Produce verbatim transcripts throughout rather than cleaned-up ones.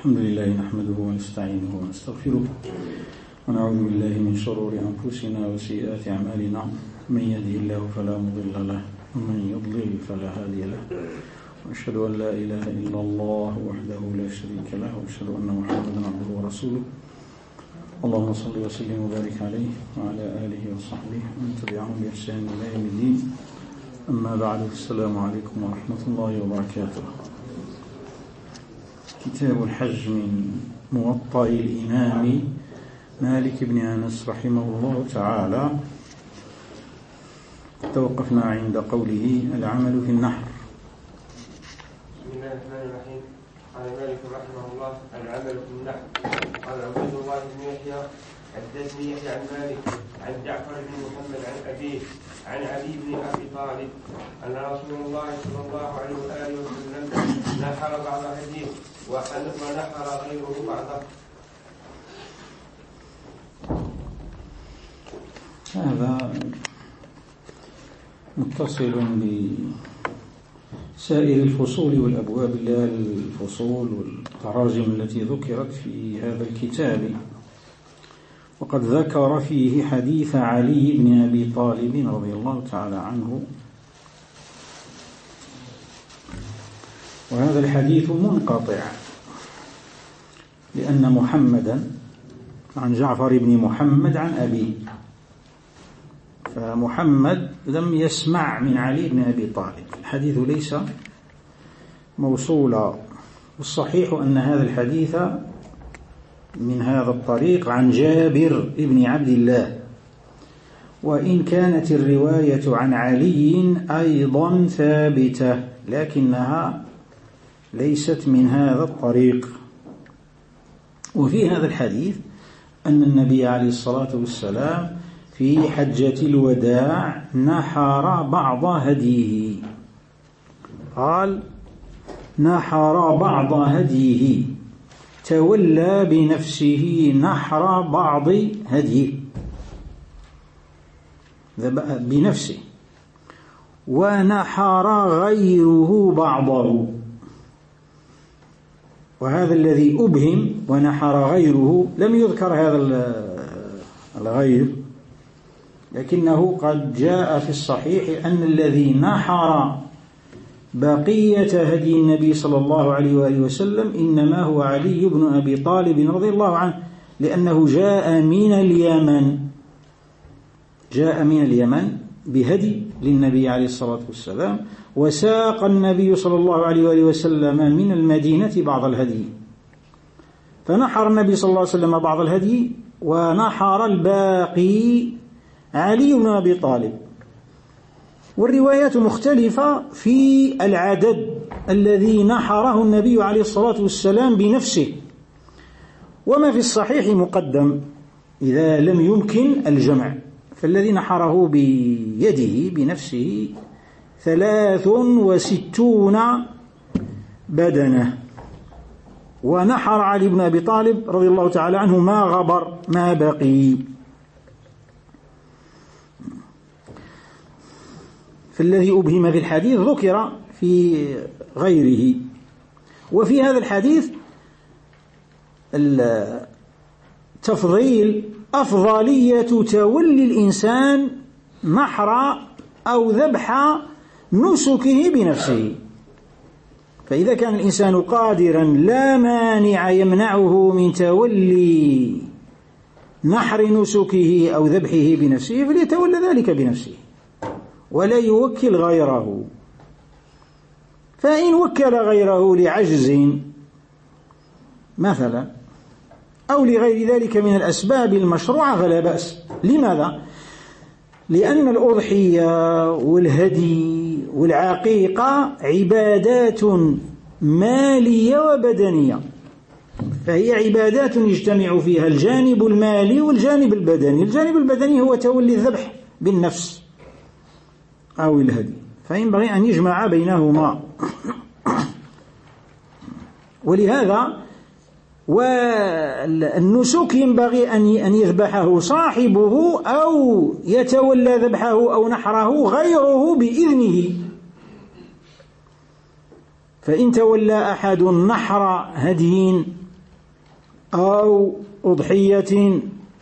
الحمد لله نحمده ونستعينه ونستغفره ونعوذ بالله من شرور أنفسنا وسيئات أعمالنا من يهده الله فلا مضل له ومن يضلل فلا هادي له وأشهد أن لا إله إلا الله وحده لا شريك له وأشهد أن محمدا عبده ورسوله اللهم صل وسلم وبارك عليه وعلى آله وصحبه ومن تبعهم بإحسان إلى يوم الدين. أما بعد، السلام عليكم ورحمة الله وبركاته. كتاب الحج من موطأ الإمام مالك بن أنس رحمه الله تعالى. توقفنا عند قوله العمل في النحر. بسم الله الرحمن الرحيم. قال مالك رحمه الله العمل في النحر. قال عبد الله بن يحيى حدثني يحيى عن مالك عن جعفر بن محمد عن أبيه عن علي بن أبي طالب أن رسول الله صلى الله عليه وآله وسلم نحر بعض هديه ونحر غيره بعضه. هذا متصل بسائر الفصول والأبواب، لا الفصول والتراجم التي ذكرت في هذا الكتاب. وقد ذكر فيه حديث علي بن أبي طالب رضي الله تعالى عنه، وهذا الحديث منقطع لأن محمدا عن جعفر بن محمد عن أبيه، فمحمد لم يسمع من علي بن أبي طالب، الحديث ليس موصولا. والصحيح أن هذا الحديث من هذا الطريق عن جابر بن عبد الله، وإن كانت الرواية عن علي أيضا ثابتة لكنها ليست من هذا الطريق. وفي هذا الحديث أن النبي عليه الصلاة والسلام في حجة الوداع نحر بعض هديه. قال نحر بعض هديه، تولى بنفسه نحر بعض هديه بنفسه، ونحر غيره بعضه. وهذا الذي أبهم ونحر غيره لم يذكر هذا الغير، لكنه قد جاء في الصحيح أن الذي نحر بقية هدي النبي صلى الله عليه وآله وسلم إنما هو علي بن أبي طالب رضي الله عنه، لأنه جاء من اليمن جاء من اليمن بهدي للنبي عليه الصلاة والسلام، وساق النبي صلى الله عليه وآله وسلم من المدينة بعض الهدي، فنحر النبي صلى الله عليه وسلم بعض الهدي ونحر الباقي علي بن أبي طالب. والروايات مختلفة في العدد الذي نحره النبي عليه الصلاة والسلام بنفسه، وما في الصحيح مقدم إذا لم يمكن الجمع. فالذي نحره بيده بنفسه ثلاث وستون بدنة، ونحر علي بن أبي طالب رضي الله تعالى عنه ما غبر ما بقي. فالذي أبهم في الحديث ذكر في غيره. وفي هذا الحديث التفضيل أفضلية تولي الإنسان نحر أو ذبح نسكه بنفسه. فإذا كان الإنسان قادرا لا مانع يمنعه من تولي نحر نسكه أو ذبحه بنفسه فليتولى ذلك بنفسه ولا يوكل غيره. فإن وكل غيره لعجز مثلا أو لغير ذلك من الأسباب المشروعة فلا بأس. لماذا؟ لأن الأضحية والهدي والعقيقة عبادات مالية وبدنية، فهي عبادات يجتمع فيها الجانب المالي والجانب البدني. الجانب البدني هو تولي الذبح بالنفس أو الهدي، فينبغي أن يجمع بينهما. ولهذا والنسك ينبغي أن يذبحه صاحبه أو يتولى ذبحه أو نحره غيره بإذنه. فإن تولى أحد نحر هدي أو أضحية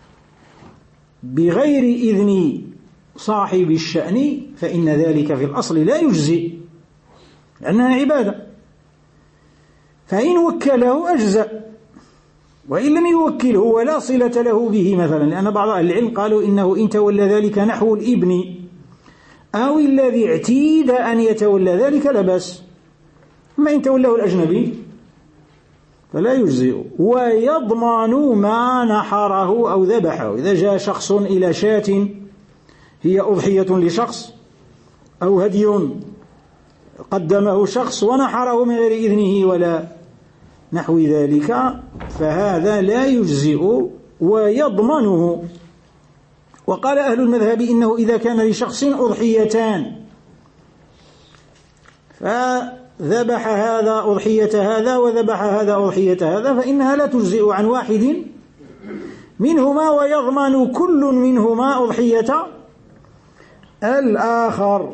بغير إذن صاحب الشأن فإن ذلك في الأصل لا يجزئ لأنها عبادة، فإن وكله أجزأ، وإن لم يوكله ولا صلة له به مثلا، لأن بعض أهل العلم قالوا إنه إن تولى ذلك نحو الابن أو الذي اعتيد أن يتولى ذلك لا بأس، أما إن تولاه الأجنبي فلا يجزئ. ويضمن ما نحره أو ذبحه. إذا جاء شخص إلى شاة هي أضحية لشخص أو هدي قدمه شخص ونحره من غير إذنه ولا نحو ذلك فهذا لا يجزئ ويضمنه. وقال أهل المذهب إنه إذا كان لشخص أضحيتان فذبح هذا أضحية هذا وذبح هذا أضحية هذا فإنها لا تجزئ عن واحد منهما ويضمن كل منهما أضحية الآخر.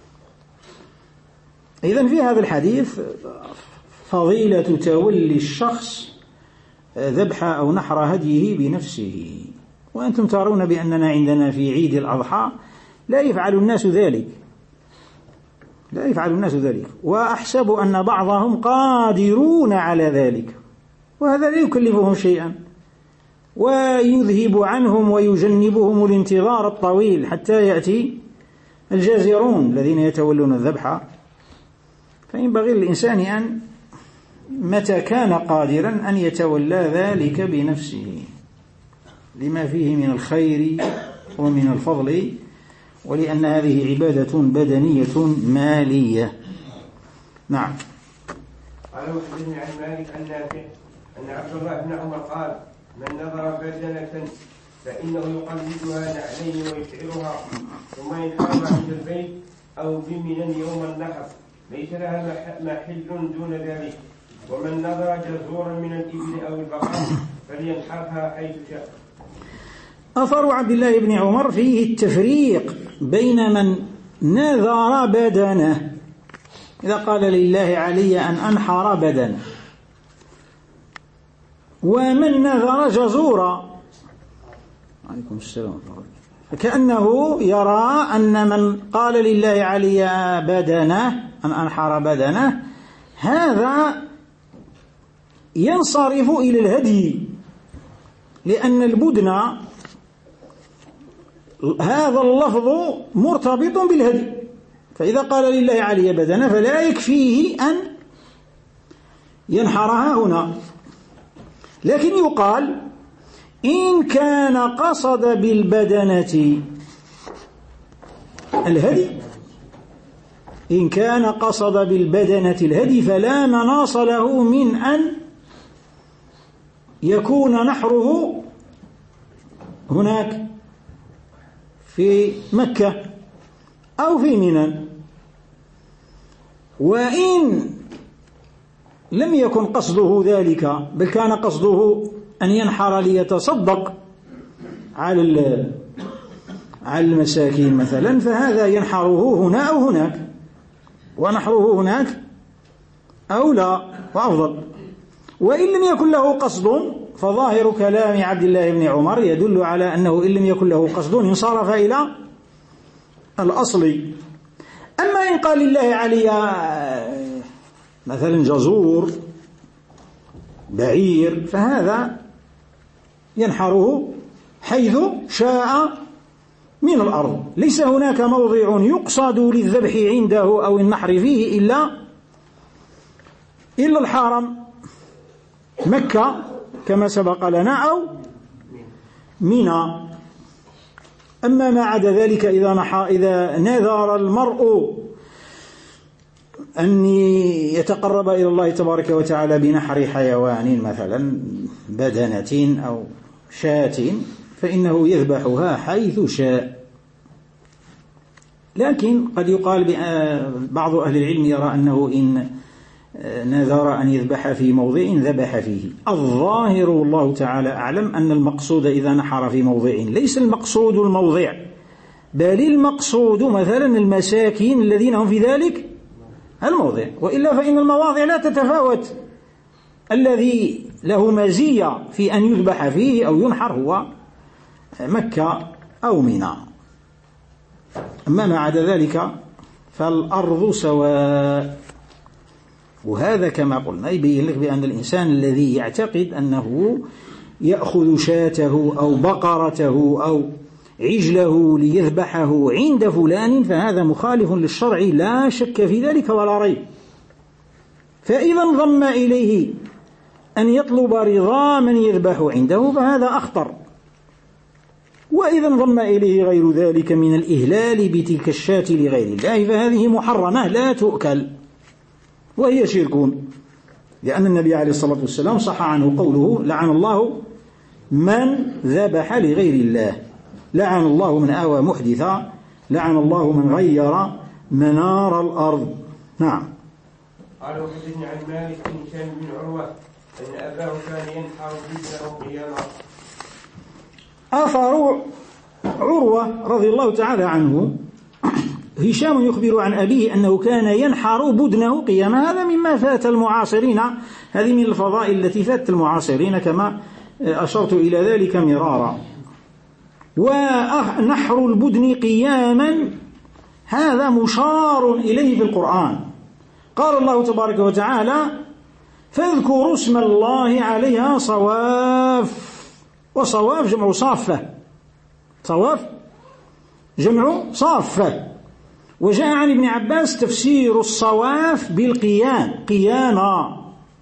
إذن في هذا الحديث فضيلة تولي الشخص ذبح أو نحر هديه بنفسه. وأنتم ترون بأننا عندنا في عيد الأضحى لا يفعل الناس ذلك لا يفعل الناس ذلك وأحسب أن بعضهم قادرون على ذلك، وهذا لا يكلفهم شيئا ويذهب عنهم ويجنبهم الانتظار الطويل حتى يأتي الجازرون الذين يتولون الذبح. فينبغي للإنسان أن متى كان قادرا أن يتولى ذلك بنفسه لما فيه من الخير ومن الفضل، ولأن هذه عبادة بدنية مالية. نعم. قال وحدثني عن مالك عن نافع أن عبد الله بن عمر قال من نظر بدنة فإنه يقلدها نعلين ويشعرها ثم ينحرها عند البيت أو بمنى يوم النحر ليس لها محل دون ذلك. ومن نظر جزورا من الإبل أو البقر فلينحرها حيث شاء. أثر عبد الله بن عمر فيه التفريق بين من نذر بدنه، إذا قال لله علي أن أنحر بدنه، ومن نذر جزورا عليكم السلام، فكأنه يرى أن من قال لله علي بدنه أن أنحر بدنه هذا ينصرف إلى الهدي، لأن البدن هذا اللفظ مرتبط بالهدي، فإذا قال لله علي بدنه فلا يكفيه أن ينحرها هنا. لكن يقال إن كان قصد بالبدنة الهدي إن كان قصد بالبدنة الهدي فلا مناص له من أن يكون نحره هناك في مكة أو في منى. وإن لم يكن قصده ذلك بل كان قصده أن ينحر ليتصدق على على المساكين مثلا فهذا ينحره هنا أو هناك، ونحره هناك أولى وأفضل. وإن لم يكن له قصد فظاهر كلام عبد الله بن عمر يدل على أنه إن لم يكن له قصد انصرف إلى الأصل. أما إن قال لله علي مثلا جزور بعير فهذا ينحره حيث شاء من الأرض، ليس هناك موضع يقصد للذبح عنده أو النحر فيه إلا إلا الحرم مكة كما سبق لنا أو منى. أما ما عدا ذلك إذا نحى إذا نذر المرء أن يتقرب إلى الله تبارك وتعالى بنحر حيوان مثلا بدنة أو شاة فإنه يذبحها حيث شاء. لكن قد يقال بعض أهل العلم يرى أنه إن نذر أن يذبح في موضع ذبح فيه. الظاهر والله تعالى أعلم أن المقصود إذا نحر في موضع ليس المقصود الموضع بل المقصود مثلا المساكين الذين هم في ذلك الموضع، وإلا فإن المواضع لا تتفاوت. الذي له مزية في أن يذبح فيه أو ينحر هو مكة أو منى. أما ما عدا ذلك فالأرض سواء. وهذا كما قلنا يبين لك بأن الإنسان الذي يعتقد أنه يأخذ شاته أو بقرته أو عجله ليذبحه عند فلان فهذا مخالف للشرع لا شك في ذلك ولا ريب. فإذا انضم إليه أن يطلب رضا من يذبح عنده فهذا أخطر. وإذا انضم إليه غير ذلك من الإهلال بتلك الشاة لغير الله فهذه محرمة لا تؤكل وهي شرك، لأن النبي عليه الصلاة والسلام صح عنه قوله: لعن الله من ذبح لغير الله، لعن الله من آوى محدثا، لعن الله من غير منار الأرض. نعم. قال: وحدثني عن مالك بن هشام بن عروة أن أباه كان ينحر ابنه قياما. آثار عروة رضي الله تعالى عنه، هشام يخبر عن أبيه أنه كان ينحر بدنه قياما. هذا مما فات المعاصرين، هذه من الفضائل التي فاتت المعاصرين كما أشرت إلى ذلك مرارا. ونحر البدن قياما هذا مشار إليه في القرآن. قال الله تبارك وتعالى: فاذكروا اسم الله عليها صواف. وصواف جمع صافة، صواف جمع صافة. وجاء عن ابن عباس تفسير الصواف بالقيام، قياما.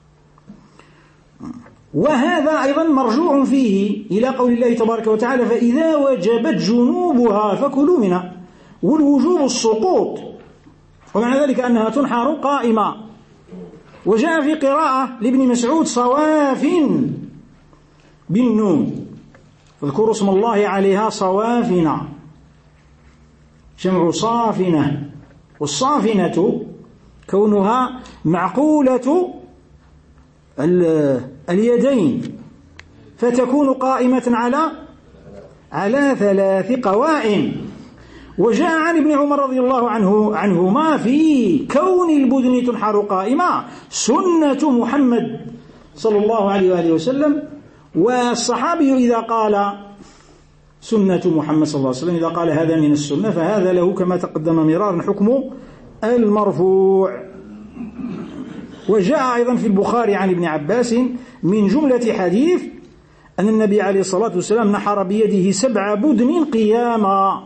وهذا أيضا مرجوع فيه إلى قول الله تبارك وتعالى: فإذا وجبت جنوبها فكلوا منها. والوجوب السقوط، ومعنى ذلك أنها تنحر قائمة. وجاء في قراءة لابن مسعود: صواف بالنون، اذكروا اسم الله عليها صوافنا، جمع صافنة. والصافنة كونها معقولة اليدين فتكون قائمة على على ثلاث قوائم. وجاء عن ابن عمر رضي الله عنه عنهما في كون البدن تنحر قائمة سنة محمد صلى الله عليه وآله وسلم. والصحابي إذا قال سنة محمد صلى الله عليه وسلم، إذا قال هذا من السنة فهذا له كما تقدم مرارا حكم المرفوع. وجاء أيضا في البخاري عن ابن عباس من جملة حديث أن النبي عليه الصلاة والسلام نحر بيده سبع بدن قياما،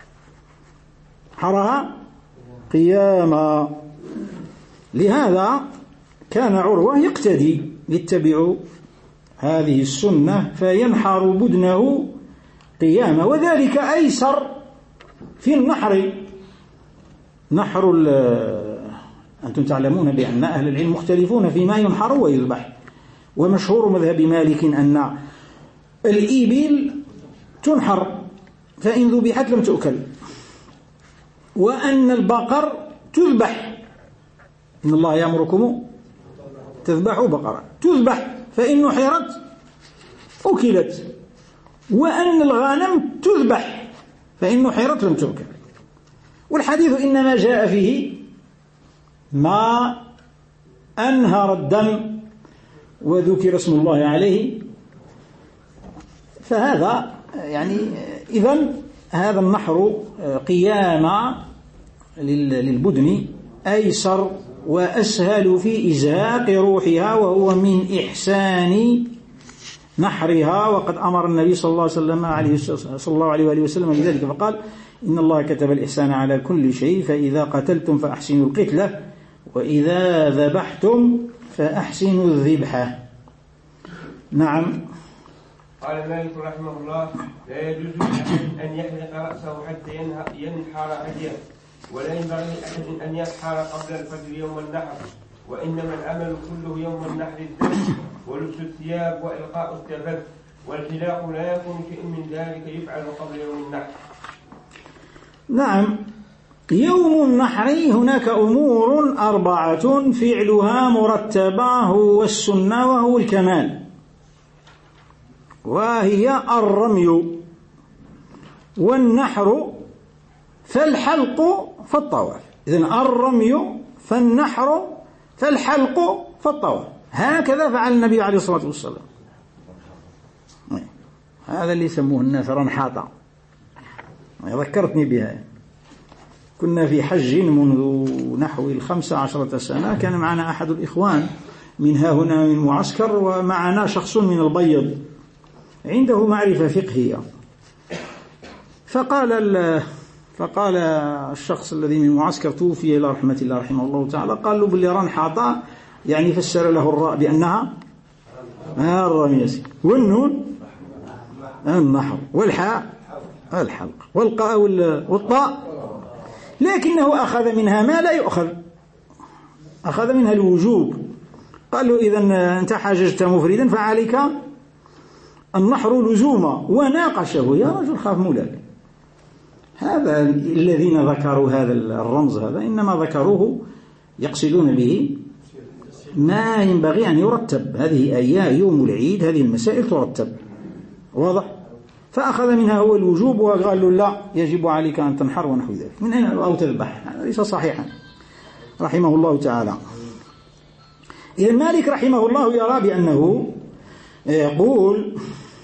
حرها قياما. لهذا كان عروة يقتدي يتبع هذه السنة فينحر بدنه قياما. وذلك أيسر في النحر. نحر أنتم تعلمون بأن أهل العلم مختلفون فيما ينحر ويذبح، ومشهور مذهب مالك أن الإبل تنحر فإن ذبحت لم تؤكل، وأن البقر تذبح، إن الله يأمركم تذبحوا بقرة، تذبح فإن نحرت أكلت، وأن الغنم تذبح فإن نحرت لم تؤكل. والحديث إنما جاء فيه ما أنهر الدم وذكر اسم الله عليه. فهذا يعني إذن هذا النحر قيام للبدن أيسر وأسهل في إزهاق روحها، وهو من إحسان نحرها. وقد أمر النبي صلى الله عليه وسلم عليه صلى الله عليه وآله وسلم بذلك فقال: إن الله كتب الإحسان على كل شيء، فإذا قتلتم فأحسنوا القتلة، وإذا ذبحتم فأحسنوا الذبحة. نعم. قال مالك رحمه الله: لا يجوز أن يحلق رأسه حتى ينحر هديه، ولا ينبغي لأحد أن يسحر قبل الفجر يوم النحر، وإنما العمل كله يوم النحر الذبح ولبس الثياب وإلقاء التبت، والحلاق لا يكون شيء من ذلك يفعل قبل يوم النحر. نعم. يوم النحر هناك أمور أربعة فعلها مرتبة هو السنة وهو الكمال، وهي الرمي والنحر فالحلق فالطواف. إذن الرمي فالنحر فالحلق فالطواف، هكذا فعل النبي عليه الصلاة والسلام. هذا اللي يسموه الناس رنحاطة، ذكرتني بها. كنا في حج منذ نحو الخمسة عشرة سنة، كان معنا أحد الإخوان من ها هنا من معسكر، ومعنا شخص من البيض عنده معرفة فقهية، فقال فقال الشخص الذي من معسكر توفي إلى رحمة الله رحمه الله تعالى، قال له باللي رنحاطة يعني فسر له الراء بأنها الرميس، والنون النحر، والحاء الحلق، والقاء والطاء، لكنه أخذ منها ما لا يؤخذ، أخذ منها الوجوب. قال له إذن أنت حاججت مفردا فعليك النحر لزوما، وناقشه يا رجل خاف مولاك. هذا الذين ذكروا هذا الرمز هذا إنما ذكروه يقصدون به ما ينبغي أن يرتب. هذه أيام يوم العيد، هذه المسائل ترتب، واضح؟ فأخذ منها هو الوجوب وقال له لا يجب عليك أن تنحر ونحو ذلك، من أين أو تذبح، هذا ليس صحيحا رحمه الله تعالى. إذا مالك رحمه الله يرى بأنه يقول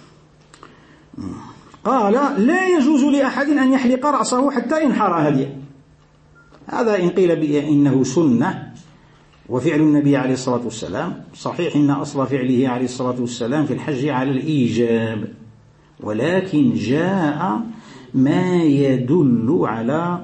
قال لا يجوز لأحد أن يحلق رأسه حتى ينحر هديه. هذا إن قيل بأنه سنة وفعل النبي عليه الصلاة والسلام صحيح، إن أصل فعله عليه الصلاة والسلام في الحج على الإيجاب، ولكن جاء ما يدل على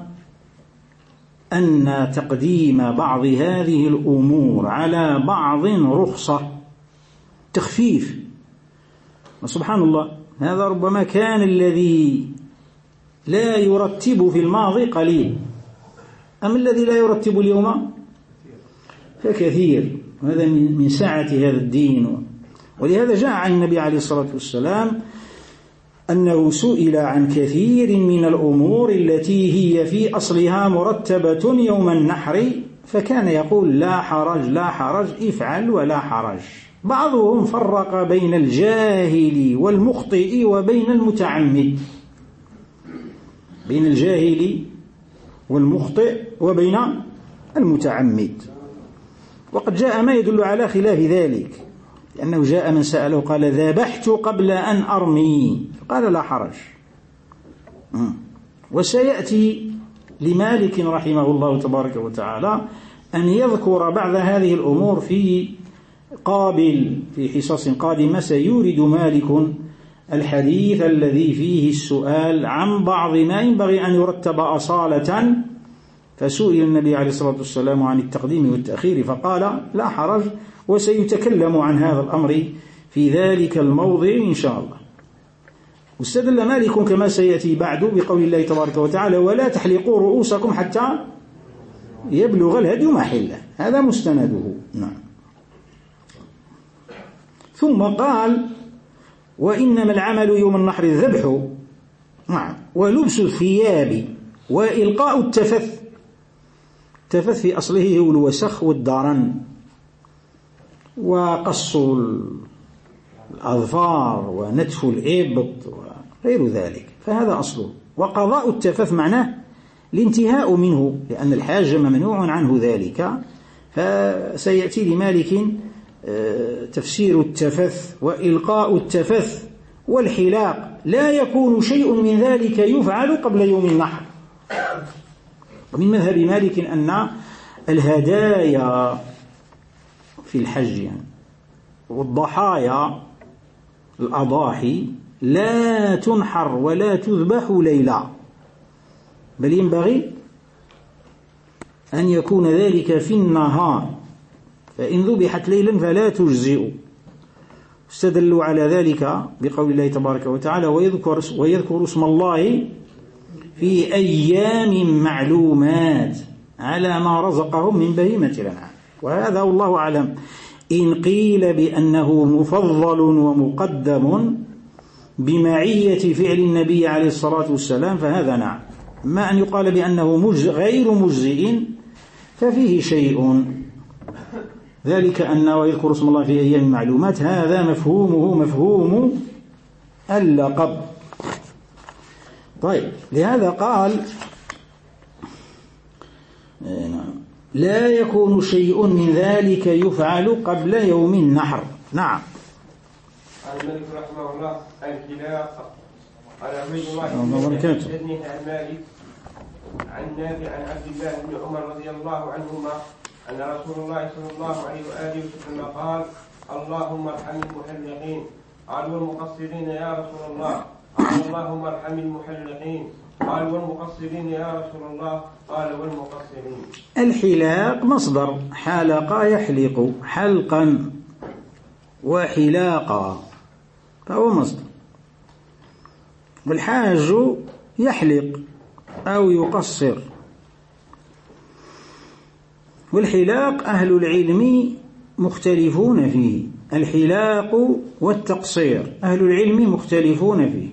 أن تقديم بعض هذه الأمور على بعض رخصة، تخفيف. وسبحان الله، هذا ربما كان الذي لا يرتب في الماضي قليل، أما الذي لا يرتب اليوم فكثير. وهذا من سعة هذا الدين. ولهذا جاء عن النبي عليه الصلاة والسلام أنه سئل عن كثير من الأمور التي هي في أصلها مرتبة يوم النحر، فكان يقول لا حرج لا حرج، افعل ولا حرج. بعضهم فرق بين الجاهل والمخطئ وبين المتعمد، بين الجاهل والمخطئ وبين المتعمد، وقد جاء ما يدل على خلاف ذلك، لأنه جاء من سأله قال ذبحت قبل أن أرمي، قال لا حرج. وسيأتي لمالك رحمه الله تبارك وتعالى أن يذكر بعض هذه الأمور في قابل في حصص قادمة. سيورد مالك الحديث الذي فيه السؤال عن بعض ما ينبغي أن يرتب أصالة، فسئل النبي عليه الصلاة والسلام عن التقديم والتأخير فقال لا حرج، وسيتكلم عن هذا الأمر في ذلك الموضع إن شاء الله. واستدل مالك كما سيأتي بعد بقول الله تبارك وتعالى ولا تحلقوا رؤوسكم حتى يبلغ الهدي محله، هذا مستنده. نعم. ثم قال وإنما العمل يوم النحر الذبح، نعم، ولبس الثياب وإلقاء التفث. التفث في أصله هو الوسخ والدرن، وقص الأظفار ونتف الإبط وغير ذلك، فهذا أصله. وقضاء التفث معناه الانتهاء منه، لأن الحاج ممنوع عنه ذلك. فسيأتي لمالك تفسير التفث وإلقاء التفث والحلاق، لا يكون شيء من ذلك يفعل قبل يوم النحر. ومن مذهب مالك أن الهدايا في الحج يعني والضحايا الأضاحي لا تنحر ولا تذبح ليلا، بل ينبغي أن يكون ذلك في النهار، فإن ذبحت ليلا فلا تجزئ. استدلوا على ذلك بقول الله تبارك وتعالى ويذكر, ويذكر اسم الله في أيام معلومات على ما رزقهم من بهيمة الأنعام. وهذا والله أعلم. إن قيل بأنه مفضل ومقدم بمعية فعل النبي عليه الصلاة والسلام فهذا نعم. ما أن يقال بأنه مجزئ غير مجزئ ففيه شيء، ذلك أن ويذكر اسم الله في أيام معلومات هذا مفهومه مفهوم اللقب. طيب، لهذا قال لا يكون شيء من ذلك يفعل قبل يوم النحر. نعم. قال الملك رحمه الله الخلاق. قال عبيد الله بن حدثني عن مالك عن نافع عن عبد الله بن عمر رضي الله عنهما أن رسول الله صلى الله عليه وآله وسلم قال اللهم ارحم المحلقين. قال والمقصرين يا رسول الله. قال اللهم ارحم المحلقين. قال والمقصرين يا رسول الله. قال والمقصرين. الحلاق مصدر حلق يحلق حلقا وحلاقا فهو مصدر. والحاج يحلق أو يقصر. والحلاق أهل العلم مختلفون فيه. الحلاق والتقصير أهل العلم مختلفون فيه.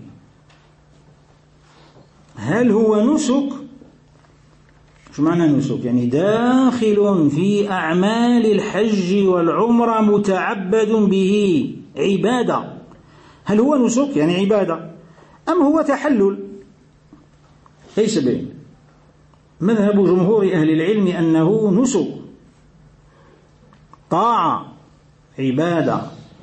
هل هو نسك؟ شو معنى نسك؟ يعني داخل في أعمال الحج والعمرة متعبد به عبادة. هل هو نسك يعني عبادة أم هو تحلل؟ ليس بين. مذهب جمهور أهل العلم أنه نسك طاعة عبادة.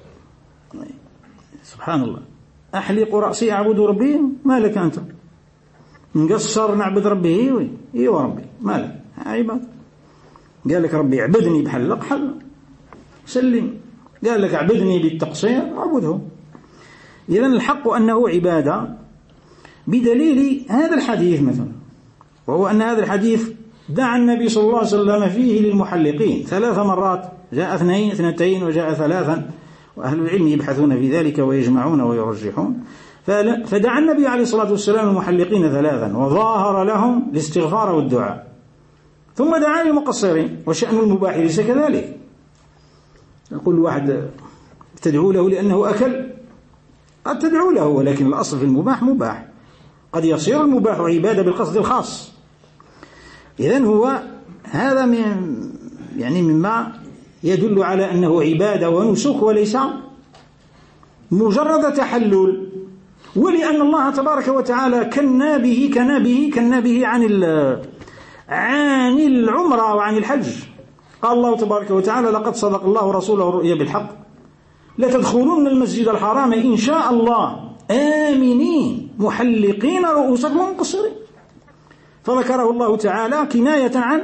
سبحان الله. أحلق رأسي أعبد ربي ما لك أنت؟ نقصر نعبد ربي وي ايوه ربي ما لك عبادة. قال لك ربي اعبدني بحلق حل سلم. قال لك اعبدني بالتقصير اعبده. إذن الحق أنه عبادة بدليل هذا الحديث مثلا، وهو أن هذا الحديث دعا النبي صلى الله عليه وسلم فيه للمحلقين ثلاث مرات. جاء اثنين اثنتين وجاء ثلاثا، وأهل العلم يبحثون في ذلك ويجمعون ويرجحون. فدعا النبي عليه الصلاة والسلام المحلقين ثلاثا وظاهر لهم الاستغفار والدعاء، ثم دعا للمقصرين. وشأن المباح ليس كذلك. يقول واحد تدعو له لأنه أكل، قد تدعو له، ولكن الأصل في المباح مباح. قد يصير المباح عبادة بالقصد الخاص. إذن هو هذا من يعني مما يدل على أنه عبادة ونسك وليس مجرد تحلل. ولأن الله تبارك وتعالى كنا به كنا به كنا به عن عن العمرة وعن الحج. قال الله تبارك وتعالى لقد صدق الله رسوله الرؤيا بالحق لتدخلون المسجد الحرام إن شاء الله آمنين محلقين رؤوسكم ومقصرين. فذكره الله تعالى كناية عن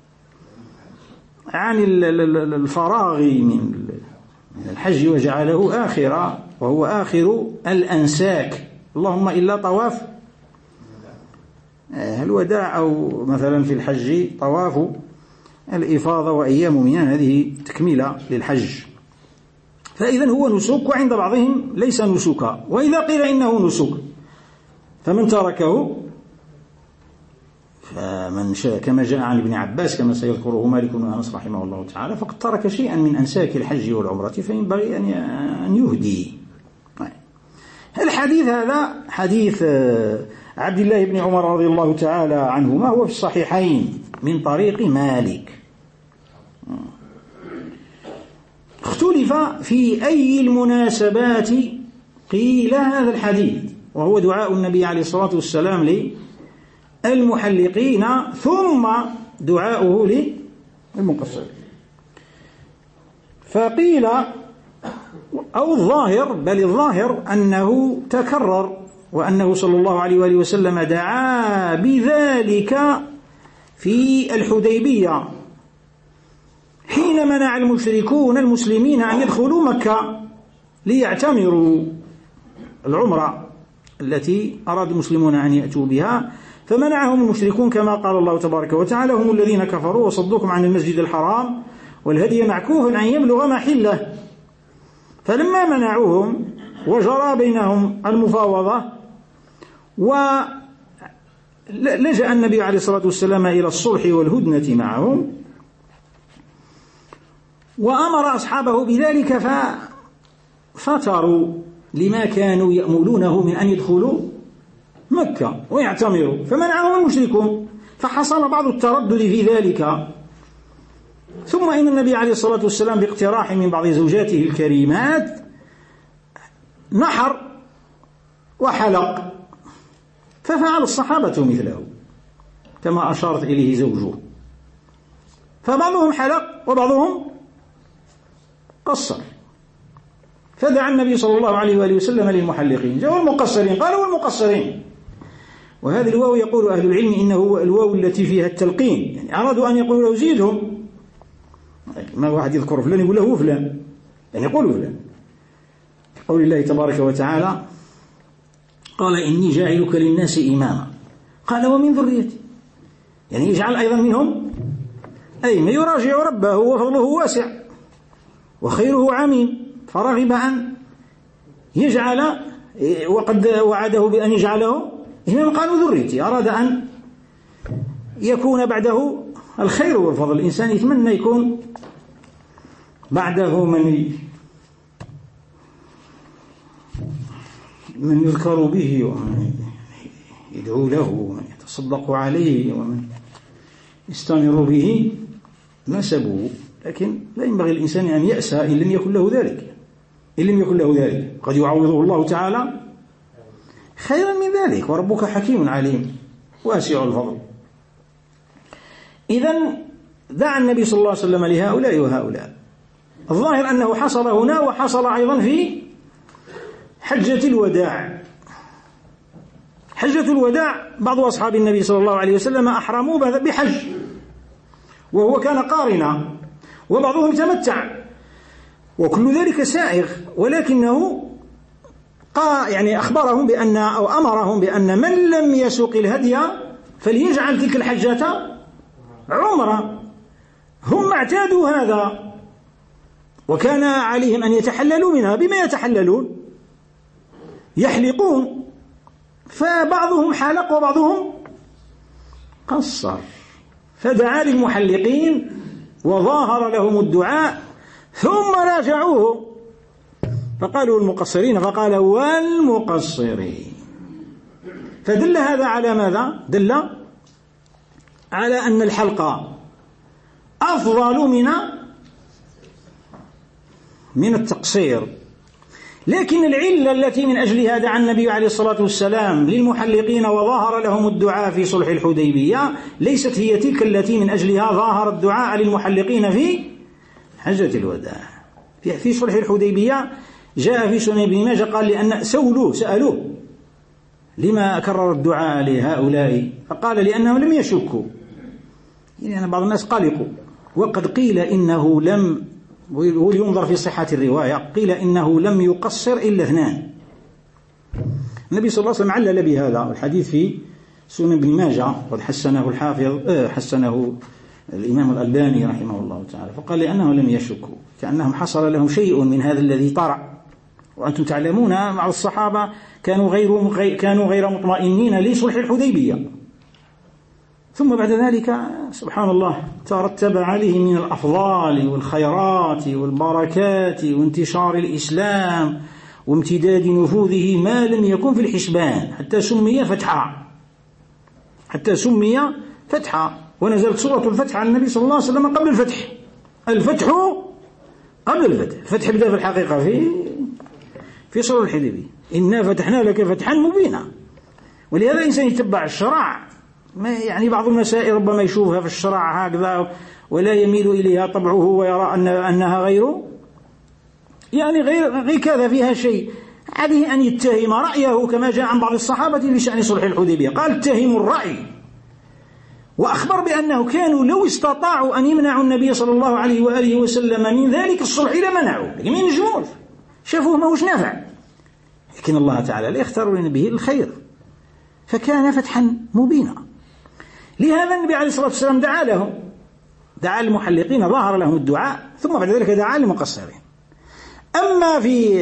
عن الفراغ من الحج وجعله آخر، وهو آخر الأنساك، اللهم إلا طواف الوداع أو مثلا في الحج طواف الإفاضة وأيام منها، هذه تكملة للحج. فإذا هو نسك، وعند بعضهم ليس نسكا. وإذا قيل إنه نسك فمن تركه فمن شاء كما جاء عن ابن عباس كما سيذكره مالك بن أنس رحمه الله تعالى، فقد ترك شيئا من أنساك الحج والعمرة فينبغي أن يهدي. الحديث هذا حديث عبد الله بن عمر رضي الله تعالى عنهما، هو في الصحيحين من طريق مالك. اختلف في أي المناسبات قيل هذا الحديث، وهو دعاء النبي عليه الصلاة والسلام للمحلقين ثم دعاؤه للمقصرين. فقيل أو الظاهر، بل الظاهر أنه تكرر، وأنه صلى الله عليه وآله وسلم دعا بذلك في الحديبية حين منع المشركون المسلمين أن يدخلوا مكة ليعتمروا العمرة التي أراد المسلمون أن يأتوا بها، فمنعهم المشركون كما قال الله تبارك وتعالى هم الذين كفروا وصدوكم عن المسجد الحرام والهدي معكوف أن يبلغ محله. فلما منعوهم وجرى بينهم المفاوضة ولجأ النبي عليه الصلاة والسلام إلى الصلح والهدنة معهم، وأمر أصحابه بذلك ففتروا لما كانوا يأملونه من أن يدخلوا مكة ويعتمروا، فمنعهم المشركون، فحصل بعض التردد في ذلك. ثم إن النبي عليه الصلاة والسلام باقتراح من بعض زوجاته الكريمات نحر وحلق، ففعل الصحابة مثله كما أشارت إليه زوجه. فبعضهم حلق وبعضهم قصر. فدعا النبي صلى الله عليه وآله وسلم للمحلقين، جاءوا المقصرين قالوا والمقصرين. وهذه الواو يقول أهل العلم إنه الواو التي فيها التلقين، يعني أرادوا أن يقولوا له زيدهم، ما واحد يذكر فلان يقول له فلان، يعني يقولوا فلان. قول الله تبارك وتعالى قال إني جاعلك للناس إماما، قال ومن ذريتي، يعني يجعل أيضا منهم، أي ما يراجع ربه وفضله واسع وخيره عميم، فرغب أن يجعل، وقد وعده بأن يجعله إماما، قالوا ذريتي، أراد أن يكون بعده الخير والفضل. الإنسان يتمنى يكون بعده من من يذكر به ومن يدعو له ومن يتصدق عليه ومن يستنير به نسبه. لكن لا ينبغي الإنسان أن يأسى إن لم يكن له ذلك، إن لم يكن له ذلك قد يعوضه الله تعالى خيرا من ذلك، وربك حكيم عليم واسع الفضل. إذن دعا النبي صلى الله عليه وسلم لهؤلاء وهؤلاء. الظاهر أنه حصل هنا وحصل أيضا في حجة الوداع. حجة الوداع بعض أصحاب النبي صلى الله عليه وسلم أحرموا بحج وهو كان قارنا، وبعضهم تمتع، وكل ذلك سائغ، ولكنه يعني أخبرهم بأن أو أمرهم بأن من لم يسوق الهدي فليجعل تلك الحجة عمرة. هم اعتادوا هذا وكان عليهم أن يتحللوا منها. بما يتحللون؟ يحلقون، فبعضهم حلق وبعضهم قصر، فدعا للمحلقين وظاهر لهم الدعاء، ثم راجعوه فقالوا المقصرين، فقال والمقصرين. فدل هذا على ماذا؟ دل على أن الحلق أفضل من من التقصير. لكن العلة التي من أجلها دعا النبي عليه الصلاة والسلام للمحلقين وظاهر لهم الدعاء في صلح الحديبية ليست هي تلك التي من أجلها ظاهر الدعاء للمحلقين في حجة الوداع. في صلح الحديبية جاء في سنن ابن ماجه قال لأن سولوه سألوه لما كرر الدعاء لهؤلاء، فقال لأنهم لم يشكوا، يعني بعض الناس قلقوا. وقد قيل إنه لم، ولينظر في صحة الرواية، قيل إنه لم يقصر إلا اثنان. النبي صلى الله عليه وسلم علل بهذا الحديث في سنن ابن ماجه، قد حسنه الحافظ آه حسنه الإمام الألباني رحمه الله تعالى، فقال لأنهم لم يشكوا، كأنهم حصل لهم شيء من هذا الذي طرأ. وأنتم تعلمون مع الصحابة كانوا غير كانوا غير مطمئنين لصلح الحديبية، ثم بعد ذلك سبحان الله ترتب عليه من الأفضال والخيرات والبركات وانتشار الإسلام وامتداد نفوذه ما لم يكن في الحسبان، حتى سمي فتحا، حتى سمي فتحا. ونزلت سورة الفتح على النبي صلى الله عليه وسلم قبل الفتح. الفتح قبل الفتح، الفتح بدأ في الحقيقة في في صلح الحديبية، إنا فتحنا لك فتحا مبينا. ولهذا الإنسان يتبع الشرع، ما يعني بعض المسائل ربما يشوفها في الشرع هكذا ولا يميل إليها طبعه ويرى أن أنها غير يعني غير غير كذا فيها شيء، عليه أن يتهم رأيه كما جاء عن بعض الصحابة في شأن صلح الحديبية، قال اتهموا الرأي. وأخبر بأنه كانوا لو استطاعوا أن يمنعوا النبي صلى الله عليه وآله وسلم من ذلك الصلح لمنعوا، لكن ما ينجموش، شافوه ما هوش نافع. لكن الله تعالى لا يختار لنبيه الخير، فكان فتحا مبينا. لهذا النبي عليه الصلاة والسلام دعا لهم، دعا المحلقين ظهر لهم الدعاء، ثم بعد ذلك دعا للمقصرين. أما في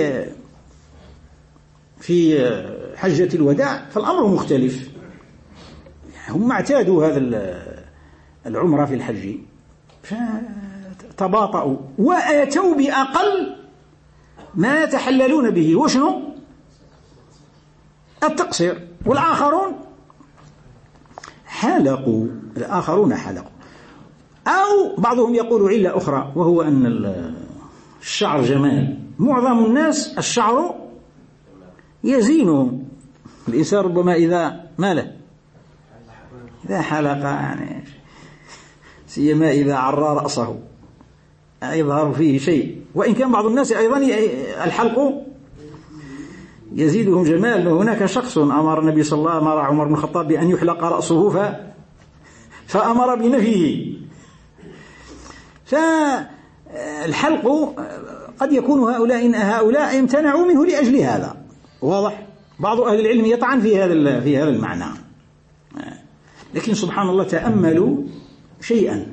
في حجة الوداع فالأمر مختلف، هم اعتادوا هذا العمرة في الحج فتباطؤوا وآتوا بأقل ما يتحللون به، وشنو؟ التقصير. والآخرون حلقوا، الآخرون حلقوا. أو بعضهم يقول علة أخرى، وهو أن الشعر جمال. معظم الناس الشعر يزين الإنسان، ربما إذا ماله إذا حلق يعني سيما إذا عرى رأسه يظهر فيه شيء. وإن كان بعض الناس أيضا الحلق يزيدهم جمال. هناك شخص أمر النبي صلى الله عليه وسلم أمر عمر بن الخطاب بأن يحلق رأسه ف... فأمر بنفيه. فالحلق قد يكون هؤلاء إن هؤلاء امتنعوا منه لأجل هذا، واضح. بعض أهل العلم يطعن في هذا في هذا المعنى، لكن سبحان الله تأملوا شيئا.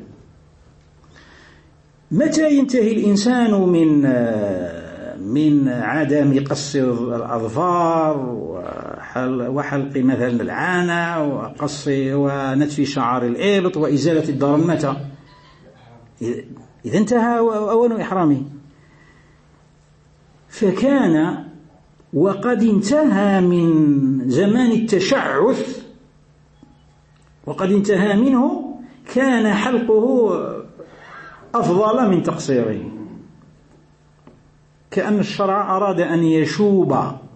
متى ينتهي الإنسان من من عدم قص الأظفار وحلق مثلا العانة وقص ونتف شعر الإبط وإزالة الدرن؟ متى؟ إذا انتهى أول إحرامه. فكان وقد انتهى من زمان التشعث، وقد انتهى منه، كان حلقه أفضل من تقصيره، كأن الشرع أراد أن يشوب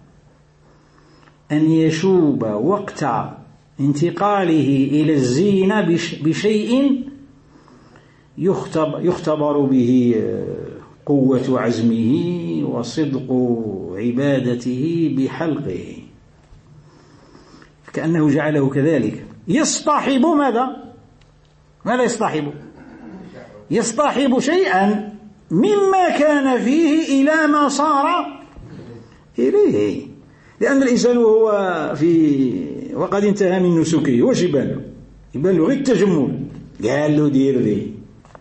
أن يشوب وقت انتقاله إلى الزينة بشيء يختبر به قوة عزمه وصدق عبادته بحلقه، كأنه جعله كذلك. يصطحب ماذا؟ ماذا يصطحب؟ يصطحب شيئا مما كان فيه إلى ما صار إليه، لأن الإنسان وهو في وقد انتهى من نسكه واش يبان له؟ يبان له غير التجمل، قال له دير ذي.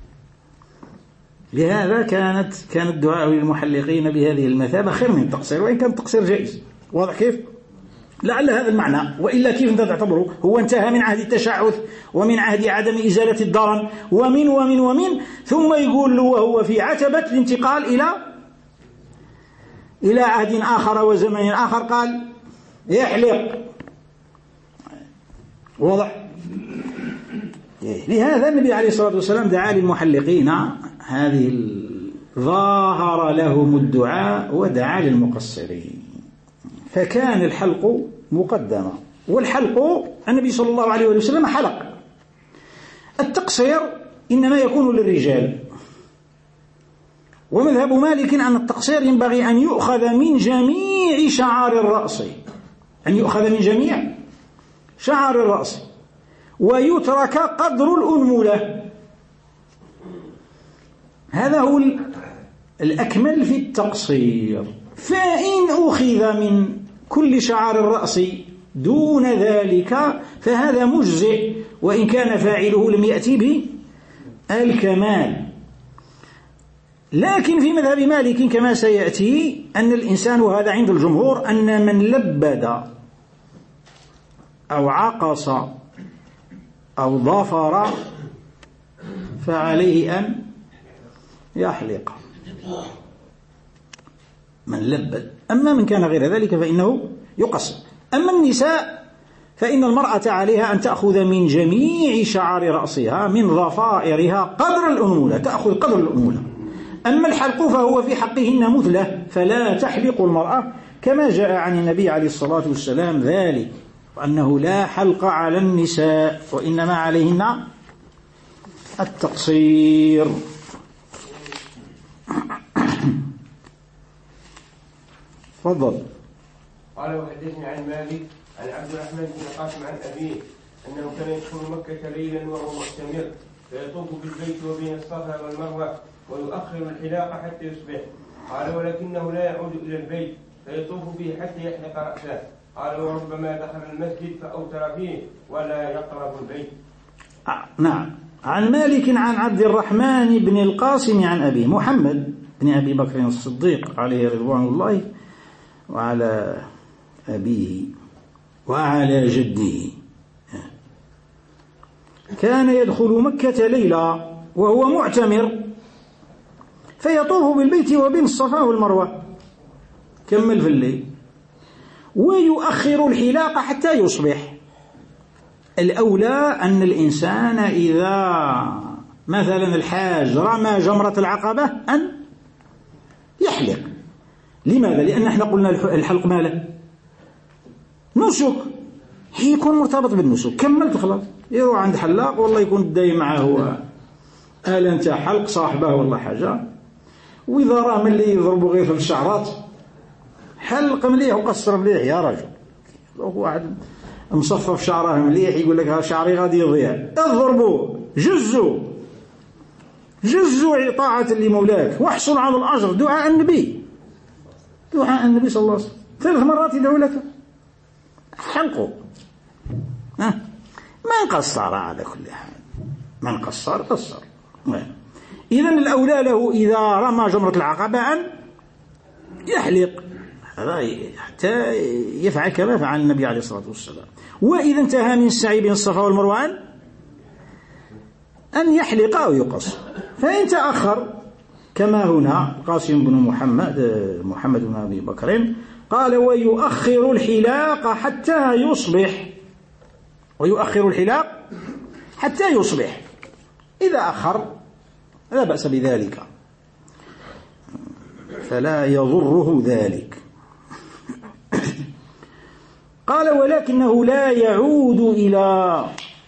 لهذا كانت كان الدعاء للمحلقين بهذه المثابة خير من التقصير، وإن كان التقصير جائز. واضح كيف؟ لعل هذا المعنى، وإلا كيف أنت تعتبره؟ هو انتهى من عهد التشعث ومن عهد عدم إزالة الدرن ومن ومن ومن ثم يقول له وهو في عتبة الانتقال إلى إلى عهد آخر وزمن آخر قال يحلق. واضح؟ لهذا النبي عليه الصلاة والسلام دعا للمحلقين، هذه ظاهر لهم الدعاء ودعا للمقصرين، فكان الحلق مقدما. والحلق النبي صلى الله عليه وسلم حلق. التقصير إنما يكون للرجال. ومذهب مالك أن التقصير ينبغي أن يؤخذ من جميع شعار الرأس، أن يؤخذ من جميع شعار الرأس ويترك قدر الأنملة. هذا هو الأكمل في التقصير. فإن أخذ من كل شعار الرأس دون ذلك فهذا مجزئ، وإن كان فاعله لم يأتي به الكمال. لكن في مذهب مالك كما سيأتي أن الإنسان، وهذا عند الجمهور، أن من لبد أو عقص أو ضفر فعليه أن يحلق، من لبد. أما من كان غير ذلك فإنه يقصر. أما النساء فإن المرأة عليها أن تأخذ من جميع شعر رأسها من ضفائرها قدر الأنملة، تأخذ قدر الأنملة. أما الحلق فهو في حقهن مثلة، فلا تحلق المرأة، كما جاء عن النبي عليه الصلاة والسلام ذلك، وأنه لا حلق على النساء وإنما عليهن التقصير. تفضل. قال وحدثني عن مالك عن عبد الرحمن بن القاسم عن أبيه أنه كان يدخل مكة ليلا وهو مستمر فيطوف بالبيت وبين الصفا والمروة ويؤخر الحلاق حتى يصبح. قال ولكنه لا يعود إلى البيت فيطوف به حتى يحلق رأسه. قال وربما دخل المسجد فأوتر فيه ولا يقرب البيت. آه نعم. عن مالك عن عبد الرحمن بن القاسم عن أبيه محمد بن أبي بكر الصديق عليه رضوان الله وعلى أبيه وعلى جده، كان يدخل مكة ليلا وهو معتمر فيطوف بالبيت وبين الصفا والمروة، كمل في الليل، ويؤخر الحلاق حتى يصبح. الأولى أن الإنسان إذا مثلا الحاج رمى جمرة العقبة أن يحلق. لماذا؟ لأن احنا قلنا الحلق ماله نسك، يكون مرتبط بالنسك. كملت خلاص، يروح عند حلاق والله يكون دايم معه هو هل أنت حلق صاحبه ولا حاجة، وإذا راه من اللي يضربوا غير في الشعرات حلق مليح وقصر مليح يا رجل. واحد مصفف شعره مليح يقول لك ها شعري غادي يضيع، اضربوا جزوا جزوا طاعة لمولاك واحصل على الأجر. دعاء النبي دعاء النبي صلى الله عليه وسلم ثلاث مرات يدعو لك حلقوا. ها من قصر على كل حال، من قصر قصر. إذن الأولى له إذا رمى جمرة العقبة أن يحلق، هذا حتى يفعل كما فعل النبي عليه الصلاة والسلام. وإذا انتهى من السعي بين الصفا والمروة أن يحلق أو يقص. فإن تأخر كما هنا قاسم بن محمد محمد بن أبي بكر قال ويؤخر الحلاق حتى يصبح، ويؤخر الحلاق حتى يصبح. إذا أخر لا بأس بذلك، فلا يضره ذلك. قال ولكنه لا يعود إلى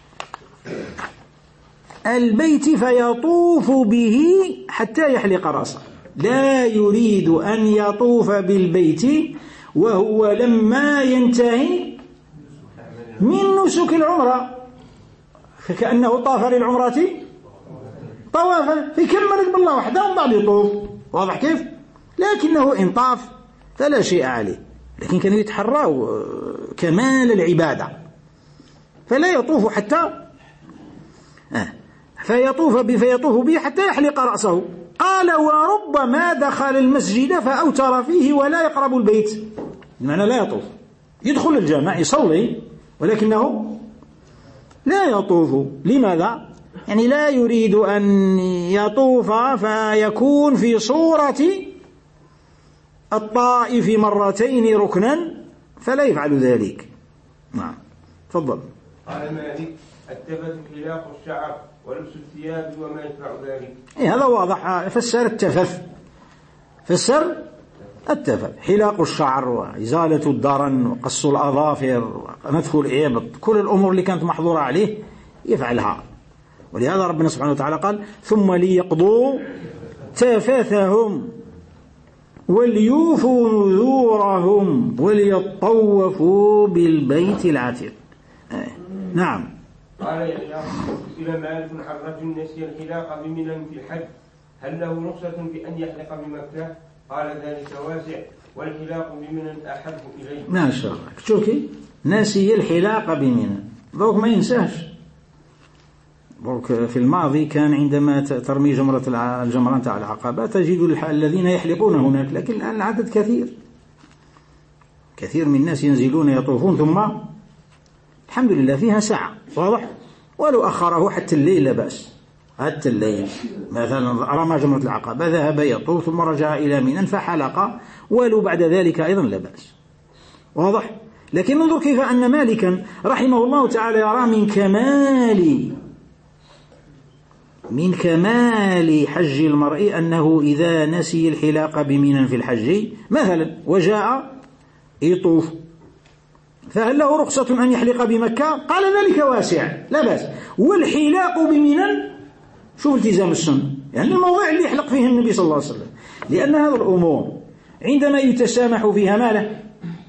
البيت فيطوف به حتى يحلق رأسه، لا يريد أن يطوف بالبيت وهو لما ينتهي من نسك العمرة، فكأنه طاف للعمرة طوافا فيكمل بالله وحده ومن بعد يطوف. واضح كيف؟ لكنه إن طاف فلا شيء عليه، لكن كانوا يتحروا كمال العبادة فلا يطوف حتى آه فيطوف به فيطوف به حتى يحلق رأسه. قال وربما دخل المسجد فأوتر فيه ولا يقرب البيت، بمعنى لا يطوف، يدخل الجامع يصلي ولكنه لا يطوف. لماذا؟ يعني لا يريد أن يطوف فيكون في صورة الطائف مرتين ركنا، فلا يفعل ذلك. نعم تفضل. قال مالك التفت حلاق الشعر ولبس الثياب وما يتبع ذلك. إيه هذا واضح، فسر التفت، فسر التفت حلاق الشعر وإزالة الدرن وقص الأظافر ونتف الإبط، كل الأمور اللي كانت محظورة عليه يفعلها. ولهذا ربنا سبحانه وتعالى قال ثم ليقضوا تفثهم وليوفوا نذورهم وليطوفوا بالبيت العتيق. آه. نعم. قال يحيى إلى مالك عن رجل نسي الحلاق بمنى في الحج هل له رخصة بأن يحلق بمكة؟ قال ذلك واسع والحلاق بمنى أحب إليه. ما شاء الله. شوفي نسي الحلاق بمنى، ذوك ما ينساش. في الماضي كان عندما ترمي جمرة الجمرة تاع العقبة تجد الذين يحلقون هناك، لكن الآن العدد كثير، كثير من الناس ينزلون يطوفون ثم الحمد لله فيها ساعة. واضح؟ ولو أخره حتى الليل لا بأس، حتى الليل مثلا رمى جمرة العقبة ذهب يطوف ثم رجع إلى منى فحلق ولو بعد ذلك أيضا لا بأس. واضح؟ لكن انظر كيف أن مالكا رحمه الله تعالى يرى من كمال من كمال حج المرء أنه إذا نسي الحلاق بمنى في الحج مثلا وجاء يطوف فهل له رخصة أن يحلق بمكة؟ قال ذلك واسع لا بأس. والحلاق بمنى شوف التزام السنة، يعني الموضع اللي يحلق فيه النبي صلى الله عليه وسلم، لأن هذه الأمور عندما يتسامح فيها ماله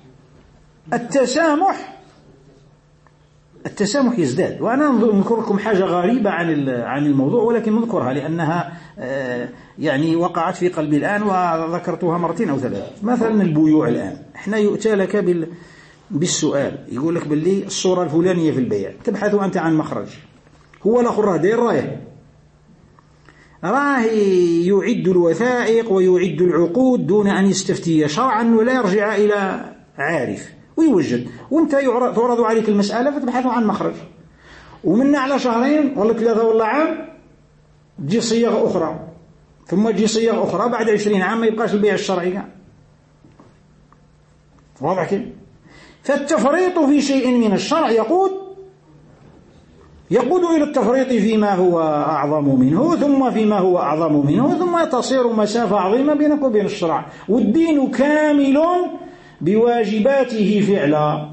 التسامح التسامح يزداد. وأنا أذكر لكم حاجة غريبة عن عن الموضوع ولكن نذكرها لأنها يعني وقعت في قلبي الآن وذكرتها مرتين أو ثلاث. مثلا البيوع الآن احنا يؤتى لك بالسؤال، يقول لك باللي الصورة الفلانية في البيع، تبحث أنت عن مخرج، هو الآخر راه داير رايه راه يعد الوثائق ويعد العقود دون أن يستفتي شرعا ولا يرجع إلى عارف ويوجد، وانت تعرض عليك المسألة فتبحث عن مخرج، ومنا على شهرين ولا ثلاثة ولا عام تجي صيغة أخرى ثم تجي صيغة أخرى بعد عشرين عام ما يبقاش البيع الشرعي. واضح كيف؟ فالتفريط في شيء من الشرع يقود يقود إلى التفريط فيما هو أعظم منه ثم فيما هو أعظم منه ثم تصير مسافة عظيمة بينك وبين الشرع. والدين كامل بواجباته فعلا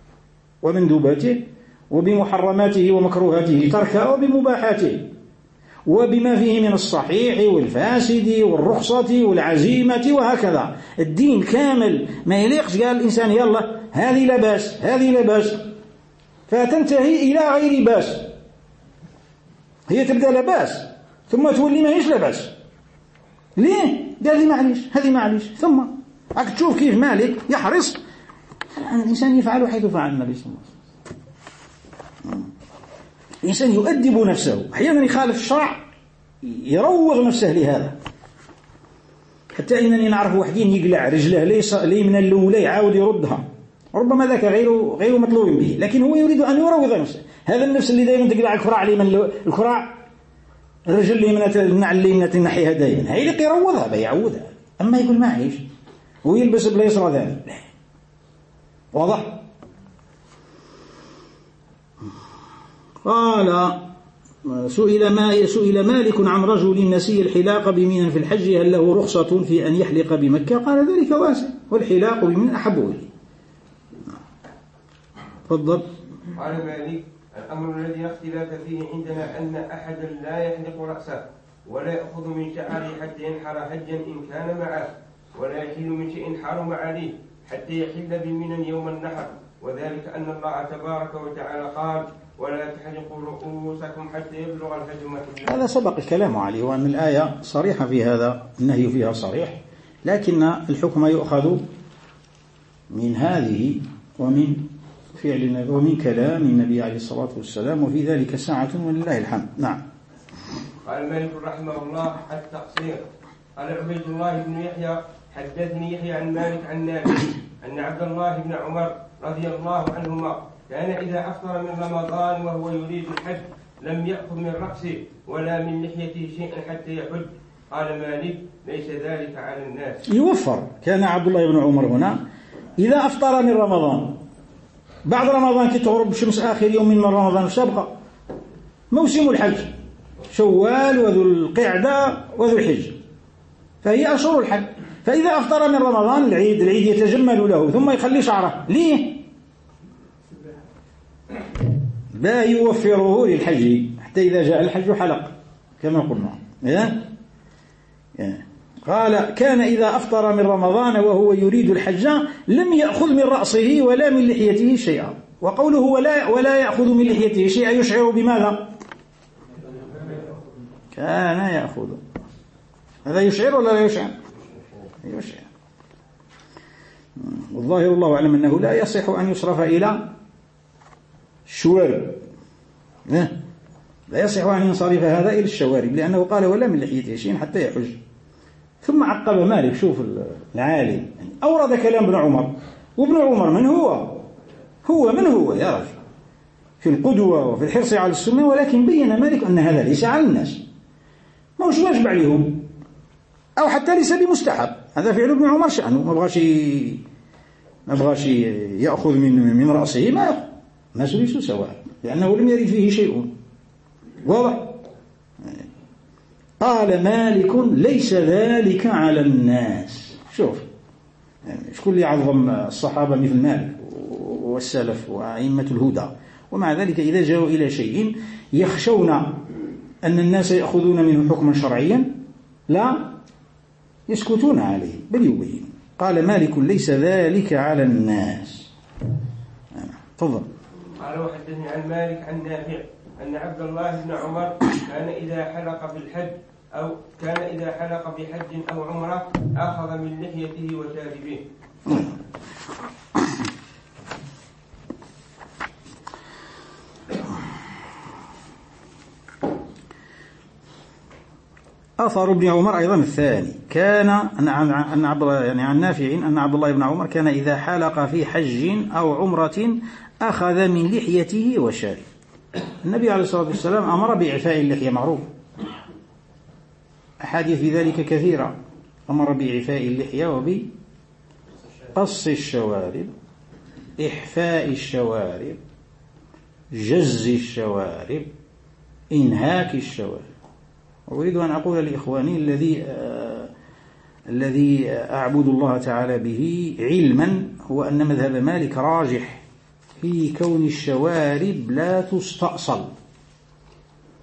ومندوباته وبمحرماته ومكروهاته تركا وبمباحاته، وبما فيه من الصحيح والفاسد والرخصة والعزيمة وهكذا. الدين كامل ما يليقش قال الإنسان يلا هذه لا بأس هذه لا بأس فتنتهي إلى غير بأس. هي تبدأ لا بأس ثم تولي ما هيش لا بأس. ليه؟ قال لي معليش هذه معليش. ثم راك تشوف كيف مالك يحرص الإنسان يفعل حيث فعل النبي صلى الله عليه وسلم. الإنسان يؤدب نفسه، أحيانا يخالف الشرع يروض نفسه لهذا، حتى إنني نعرف وحدين يقلع رجله ليس لي من الأولى يعاود يردها، ربما ذاك غير غير مطلوب به، لكن هو يريد أن يروض نفسه. هذا النفس اللي دائما تقلع الكراع اللي من الكراع الرجل اللي من النعل اللي من تنحيها دائما، هي اللي يروضها بيعودها. أما يقول معليش ويلبس باليسرى ذلك واضح. قال سئل ما سئل مالك عن رجل نسي الحلاق بمنى في الحج هل له رخصة في أن يحلق بمكة؟ قال ذلك واسع والحلاق بمنى أحب إليه. تفضل. قال مالك الأمر الذي لا اختلاف فيه عندنا أن أحدا لا يحلق رأسه ولا يأخذ من شعره حتى ينحر حجا إن كان معه، ولا يحل من شيء حرم عليه حتى يحل بمنى يوم النحر، وذلك أن الله تبارك وتعالى قال ولا تحلقوا رؤوسكم حتى يبلغ الهدي محله. هذا سبق الكلام عليه، وأن الآية صريحة في هذا، النهي فيها صريح، لكن الحكم يؤخذ من هذه ومن فعل ومن كلام النبي عليه الصلاة والسلام، وفي ذلك ساعة ولله الحمد. نعم. قال مالك رحمه الله التقصير. قال عبيد الله بن يحيى حدثني يحيى عن مالك عن نافع أن عبد الله بن عمر رضي الله عنهما كان إذا أفطر من رمضان وهو يريد الحج لم يأخذ من رأسه ولا من لحيته شيئا حتى يحج. قال مالك ليس ذلك على الناس. يوفر. كان عبد الله بن عمر هنا إذا أفطر من رمضان بعد رمضان كي تغرب الشمس آخر يوم من رمضان السابقة موسم الحج شوال وذو القعدة وذو الحج، فهي أشهر الحج. فإذا أفطر من رمضان العيد العيد يتجمل له ثم يخلي شعره ليه؟ لا يوفره للحج حتى إذا جاء الحج حلق كما قلنا. قال كان إذا أفطر من رمضان وهو يريد الحج لم يأخذ من رأسه ولا من لحيته شيئا. وقوله ولا, ولا يأخذ من لحيته شيئا يشعر بماذا؟ كان يأخذ. هذا يشعر ولا لا يشعر؟ يشعر. والظاهر الله أعلم أنه لا يصح أن يصرف إلى الشوارب، لا يصح أن ينصرف هذا إلى الشوارب، لأنه قال ولا من لحيته شيء حتى يحج. ثم عقب مالك، شوف العالم يعني أورد كلام ابن عمر، وابن عمر من هو؟ هو من هو يا رجل في القدوة وفي الحرص على السنة، ولكن بين مالك أن هذا ليس على الناس، ما هوش واجب عليهم أو حتى ليس بمستحب. هذا فعل ابن عمر شأنه، ما بغاش ما بغاش يأخذ من من رأسه ما يأخذ، الناس ليسوا سواء لأنه لم يرد فيه شيء واضح. قال مالك ليس ذلك على الناس. شوف يعني شكون اللي يعظم الصحابة مثل مالك والسلف وأئمة الهدى، ومع ذلك إذا جاءوا إلى شيء يخشون أن الناس يأخذون منه حكما شرعيا لا يسكتون عليه بل يبين. قال مالك ليس ذلك على الناس. تفضل. قال وحدثني عن مالك عن نافع أن عبد الله بن عمر كان إذا حلق بالحج أو كان إذا حلق بحج أو عمرة أخذ من لحيته وشاربه. أثر ابن عمر أيضا الثاني كان أن عبد الله يعني عن نافع أن عبد الله بن عمر كان إذا حلق في حج أو عمرة أخذ من لحيته وشاربه. النبي عليه الصلاة والسلام أمر بإعفاء اللحية، معروف، أحاديث في ذلك كثيرة، أمر بإعفاء اللحية وبقص الشوارب، إحفاء الشوارب، جز الشوارب، إنهاك الشوارب. أريد أن أقول لإخواني الذي آه الذي أعبد الله تعالى به علما هو أن مذهب مالك راجح في كون الشوارب لا تستأصل.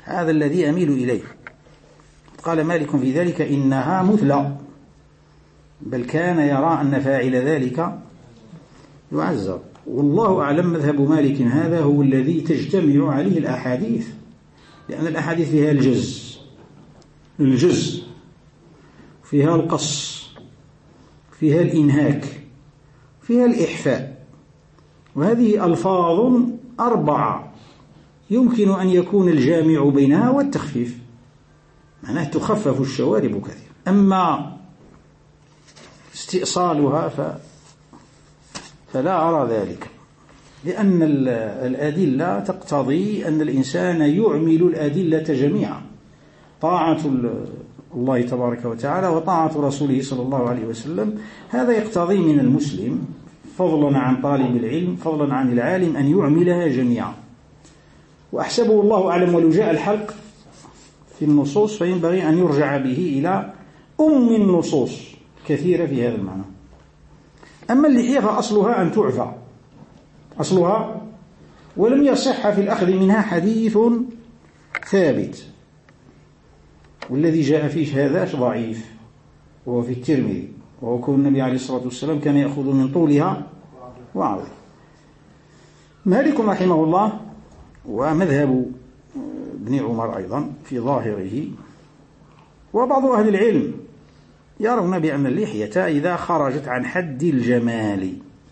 هذا الذي أميل إليه. قال مالك في ذلك إنها مثلى، بل كان يرى أن فاعل ذلك يعذر. والله أعلم مذهب مالك هذا هو الذي تجتمع عليه الأحاديث، لأن الأحاديث فيها الجز الجز فيها القص، فيها الإنهاك، فيها الإحفاء، وهذه ألفاظ أربعة يمكن أن يكون الجامع بينها والتخفيف، معناه تخفف الشوارب كثير. أما استئصالها ف... فلا أرى ذلك، لأن الأدلة تقتضي أن الإنسان يعمل الأدلة جميعا، طاعة الله تبارك وتعالى وطاعة رسوله صلى الله عليه وسلم، هذا يقتضي من المسلم فضلا عن طالب العلم فضلا عن العالم أن يعملها جميعا. وأحسبه الله أعلم، ولو جاء الحلق في النصوص فينبغي أن يرجع به إلى أم النصوص كثيرة في هذا المعنى. أما اللحية فأصلها أن تعفى، أصلها، ولم يصح في الأخذ منها حديث ثابت، والذي جاء فيه هذا ضعيف، وهو في الترمذي، وهو كون النبي عليه الصلاة والسلام كان يأخذ من طولها وعرضها. مالك رحمه الله ومذهب ابن عمر أيضا في ظاهره، وبعض أهل العلم يرون بأن اللحية إذا خرجت عن حد الجمال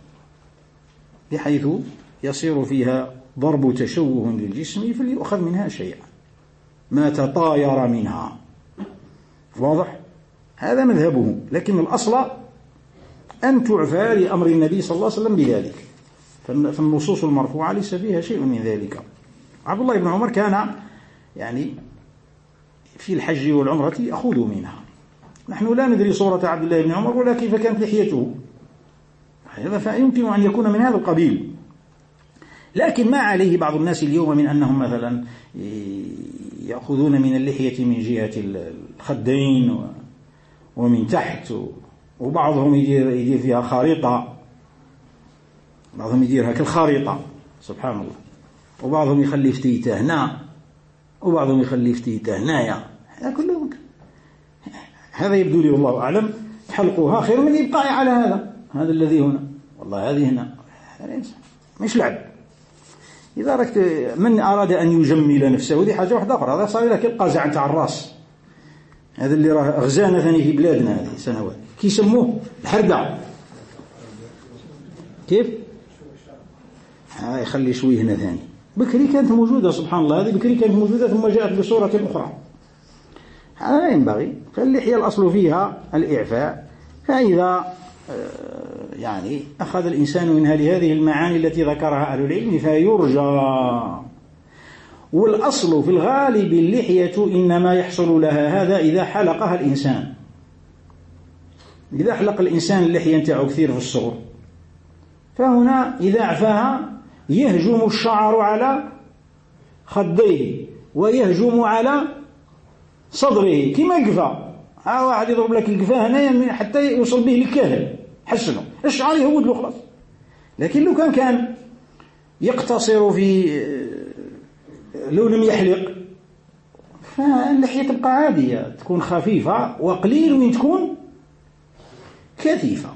بحيث يصير فيها ضرب تشوه للجسم فليؤخذ منها شيئا ما تطاير منها، واضح؟ هذا مذهبه، لكن الأصل أن تعفى لأمر النبي صلى الله عليه وسلم بذلك، فالنصوص المرفوعة ليس فيها شيء من ذلك. عبد الله بن عمر كان يعني في الحج والعمرة يأخذ منها. نحن لا ندري صورة عبد الله بن عمر ولا كيف كانت لحيته، فيمكن أن يكون من هذا القبيل. لكن ما عليه بعض الناس اليوم من أنهم مثلا يأخذون من اللحية من جهة الخدين ومن تحت، وبعضهم يدير, يدير فيها خارطة، بعضهم يديرها كالخارطة سبحان الله، وبعضهم يخلي فتيته هنا وبعضهم يخلي فتيته هنايا. هذا كله ممكن. هذا يبدو لي والله أعلم حلقها خير من الإبقاء على هذا هذا الذي هنا، والله هذه هنا مش لعب. إذا ركت من أراد أن يجمل نفسه هذه حاجة واحدة أخرى، هذا صار لك القزع تاع الراس، هذا اللي راه غزانا ثاني في بلادنا هذه سنوات كي يسموه الحردة. كيف؟ ها يخلي شوي هنا ثاني. بكري كانت موجودة سبحان الله، هذه بكري كانت موجودة ثم جاءت بصورة أخرى. هذا لا ينبغي. فاللحية الأصل فيها الإعفاء، فإذا يعني أخذ الإنسان منها لهذه المعاني التي ذكرها أهل العلم فيرجى. والأصل في الغالب اللحية إنما يحصل لها هذا إذا حلقها الإنسان، إذا حلق الإنسان اللحية نتاعو كثير في الصغر، فهنا إذا عفاها يهجم الشعر على خديه ويهجم على صدره كما القفا. ها واحد يضرب لك القفا هنا حتى يوصل به للكاهل حسنه الشعر يهود له خلاص. لكن لو كان كان يقتصر في لو لم يحلق فاللحية تبقى عادية، تكون خفيفة، وقليل من تكون كثيفة.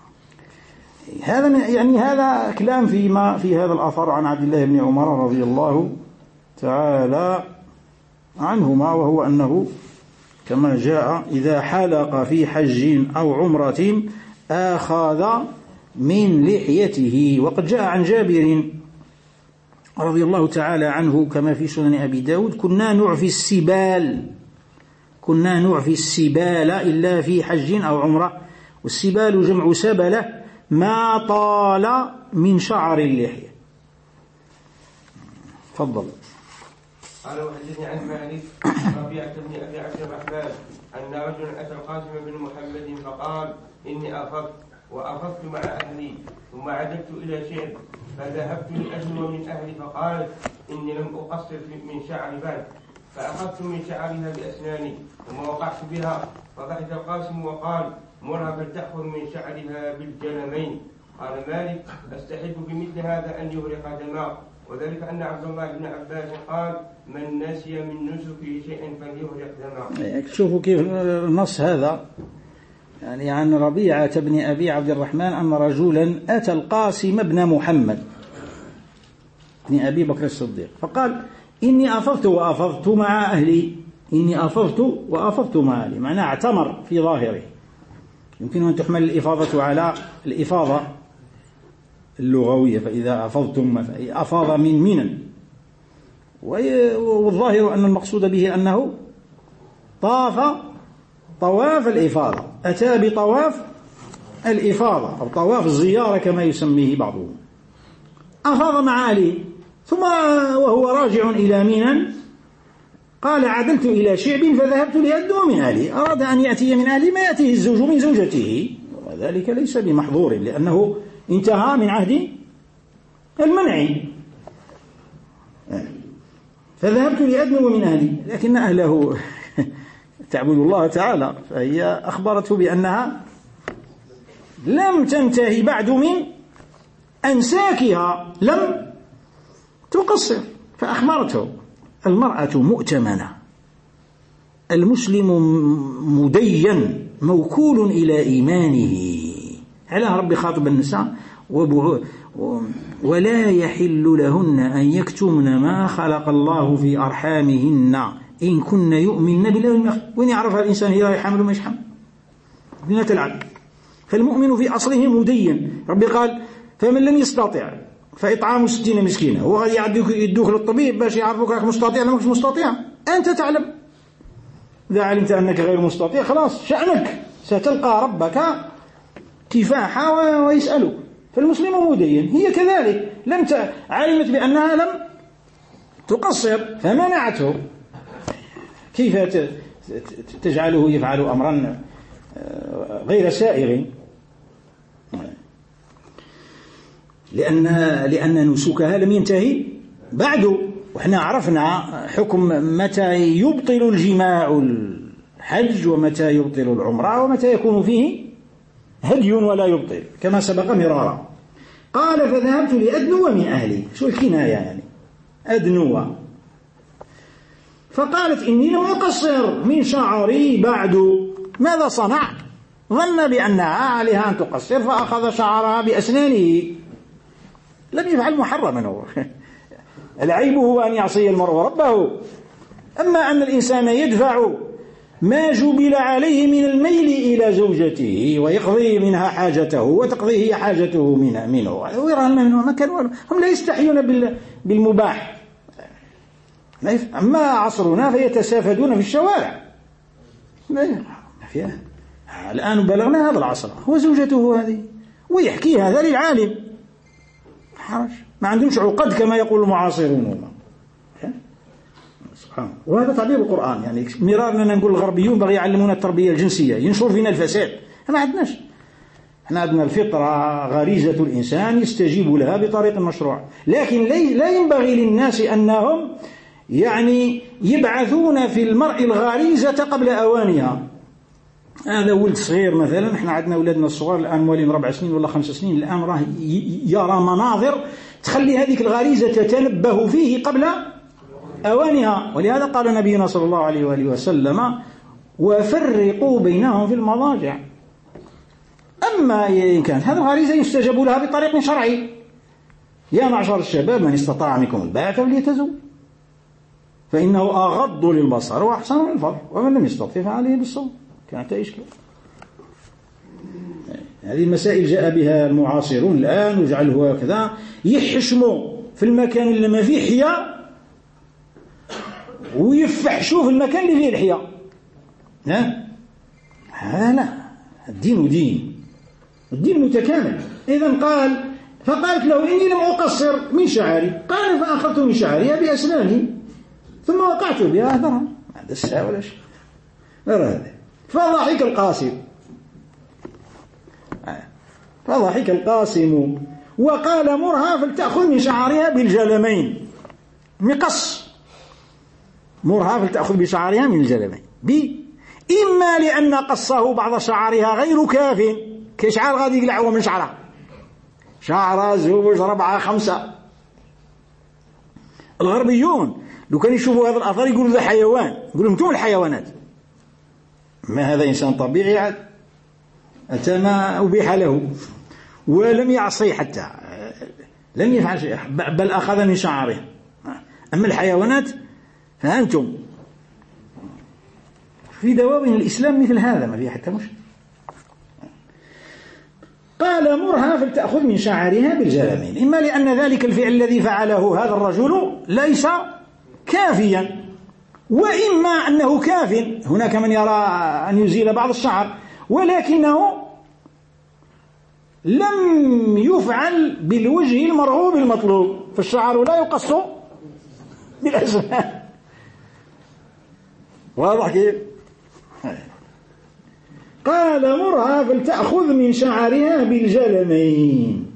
هذا يعني هذا كلام فيما في هذا الأثر عن عبد الله بن عمر رضي الله تعالى عنهما، وهو أنه كما جاء إذا حلق في حج أو عمرة أخذ من لحيته. وقد جاء عن جابر رضي الله تعالى عنه كما في سنن أبي داود كنا نعفي السبال كنا نعفي السبال إلا في حج أو عمرة، والسبال جمع سبلة ما طال من شعر اللحية. تفضل. قال وحدثني عن مالك ربيعة بن أبي عبد الرحمن أن رجلا أتى القاسم بن محمد فقال إني أفضت وأفضت مع أهلي ثم عددت إلى شعر فذهبت لأجل من أهلي فقالت إني لم أقصر من شعر بعد، فأخذت من شعرها بأسناني ثم وقعت بها، فضحك القاسم وقال مرها فلتأخذ من شعرها بالجلمين. قال مالك أستحب بمثل هذا أن يهرق دماء وذلك أن عبد الله بن عباس قال من نسي من نسكه شيئا فليهرق دمه. شوفوا كيف النص هذا يعني عن ربيعة بن أبي عبد الرحمن أن رجلا أتى القاسم بن محمد بن أبي بكر الصديق فقال إني أفضت وأفضت مع أهلي إني أفضت وأفضت مع أهلي، معناه اعتمر في ظاهره. يمكن أن تحمل الإفاضة على الإفاضة اللغوية، فإذا أفضتم أفاض من منن، والظاهر أن المقصود به أنه طاف طواف الإفاضة، أتى بطواف الإفاضة أو طواف الزيارة كما يسميه بعضهم. أفاض مع أهله ثم وهو راجع إلى منى قال عدلت إلى شعب فذهبت لأدنو من أهلي. أراد أن يأتي من أهلي ما يأتيه الزوج من زوجته، وذلك ليس بمحظور لأنه انتهى من عهد المنع. فذهبت لأدنو من أهلي، لكن أهله تعبد الله تعالى، فهي أخبرته بأنها لم تنتهي بعد من أنساكها، لم تقصر، فأخبرته. المرأة مؤتمنة، المسلم مدين موكول إلى إيمانه. على رب خاطب النساء ولا يحل لهن أن يكتمن ما خلق الله في أرحامهن إن كن يؤمن بالله. وين يعرفها الإنسان هي حامل وما يحمل؟ بنات العبد. فالمؤمن في أصله مدين. ربي قال فمن لم يستطع فإطعام ستين مسكينة، هو غادي يعدوك يدوك للطبيب باش يعرفوك راك مستطيع ولا ماكش مستطيع. أنت تعلم، إذا علمت أنك غير مستطيع خلاص شأنك، ستلقى ربك كفاحا ويسألك. فالمسلم مدين، هي كذلك لم ت... علمت بأنها لم تقصر فمنعته. كيف ت... تجعله يفعل أمرا غير سائغ؟ لأن لأن نسكها لم ينتهي بعد. وإحنا عرفنا حكم متى يبطل الجماع الحج ومتى يبطل العمرة ومتى يكون فيه هدي ولا يبطل كما سبق مرارا. قال فذهبت لأدنو من أهلي، شو الكناية يعني أدنو. فقالت إني لم أقصر من شعري بعد. ماذا صنع؟ ظن بأنها عليها أن تقصر فأخذ شعرها بأسنانه. لم يفعل محرما هو. العيب هو أن يعصي المرء ربه. أما أن الإنسان يدفع ما جبل عليه من الميل إلى زوجته ويقضي منها حاجته وتقضي هي حاجته منه ويرى منه ما كان. هم لا يستحيون بالمباح. أما عصرنا فيتسافدون في الشوارع. ما فيها. الآن بلغنا هذا العصر، هو زوجته هذه ويحكي هذا للعالم، حرج، ما عندهمش عقد كما يقول المعاصرون. سبحان الله. وهذا تعبير القرآن. يعني مرارنا نقول الغربيون بغي يعلمونا التربية الجنسية، ينشر فينا الفساد. ما عندناش، احنا عندنا الفطرة غريزة الإنسان يستجيب لها بطريق مشروع، لكن لا ينبغي للناس أنهم يعني يبعثون في المرء الغريزة قبل أوانها. هذا ولد صغير مثلا، احنا عندنا أولادنا الصغار الآن موالين ربع سنين ولا خمس سنين، الآن راه يرى مناظر تخلي هذه الغريزة تتنبه فيه قبل أوانها. ولهذا قال نبينا صلى الله عليه وآله وسلم وفرقوا بينهم في المضاجع. أما إن كانت هذه الغريزة يستجاب لها بطريق شرعي، يا معشر الشباب من استطاع منكم الباءة فليتزوج فإنه أغض للبصر وأحسن للفرج ومن لم يستطع فعليه بالصوم. كانت إشكال. هذه المسائل جاء بها المعاصرون الآن وجعله هكذا، يحشموا في المكان اللي ما فيه حياء ويفحشوا في المكان اللي فيه الحياء. ها هذا لا، الدين دين، الدين متكامل. إذن قال فقالت له إني لم أقصر من شعري. قال فأخذت من شعرها بأسناني ثم وقعت بها أثرها. هذا الساعة ولا شيء هذا. فضحك القاسم فضحك القاسم وقال مرها فلتأخذ من شعرها بالجلمين. مقص مرها فلتأخذ بشعرها من الجلمين بي إما لأن قصه بعض شعرها غير كاف، كشعر غادي يقلعه من شعرها، شعرها زوج ربعة خمسة الغربيون لو كانوا يشوفوا هذا الأثر يقولوا ذا حيوان، يقولوا انتم الحيوانات. ما هذا إنسان طبيعي عاد، أتى ما أبيح له ولم يعصي حتى، لم يفعل شيء، بل أخذ من شعره. أما الحيوانات فأنتم في دواوين الإسلام مثل هذا ما فيه حتى مش. قال مرها فلتأخذ من شعرها بالجلمين، إما لأن ذلك الفعل الذي فعله هذا الرجل ليس كافيا، وإما أنه كاف، هناك من يرى أن يزيل بعض الشعر ولكنه لم يفعل بالوجه المرغوب المطلوب، فالشعر لا يقص بالأسنان. واضح كيف؟ قال مرها فلتأخذ من شعرها بالجلمين.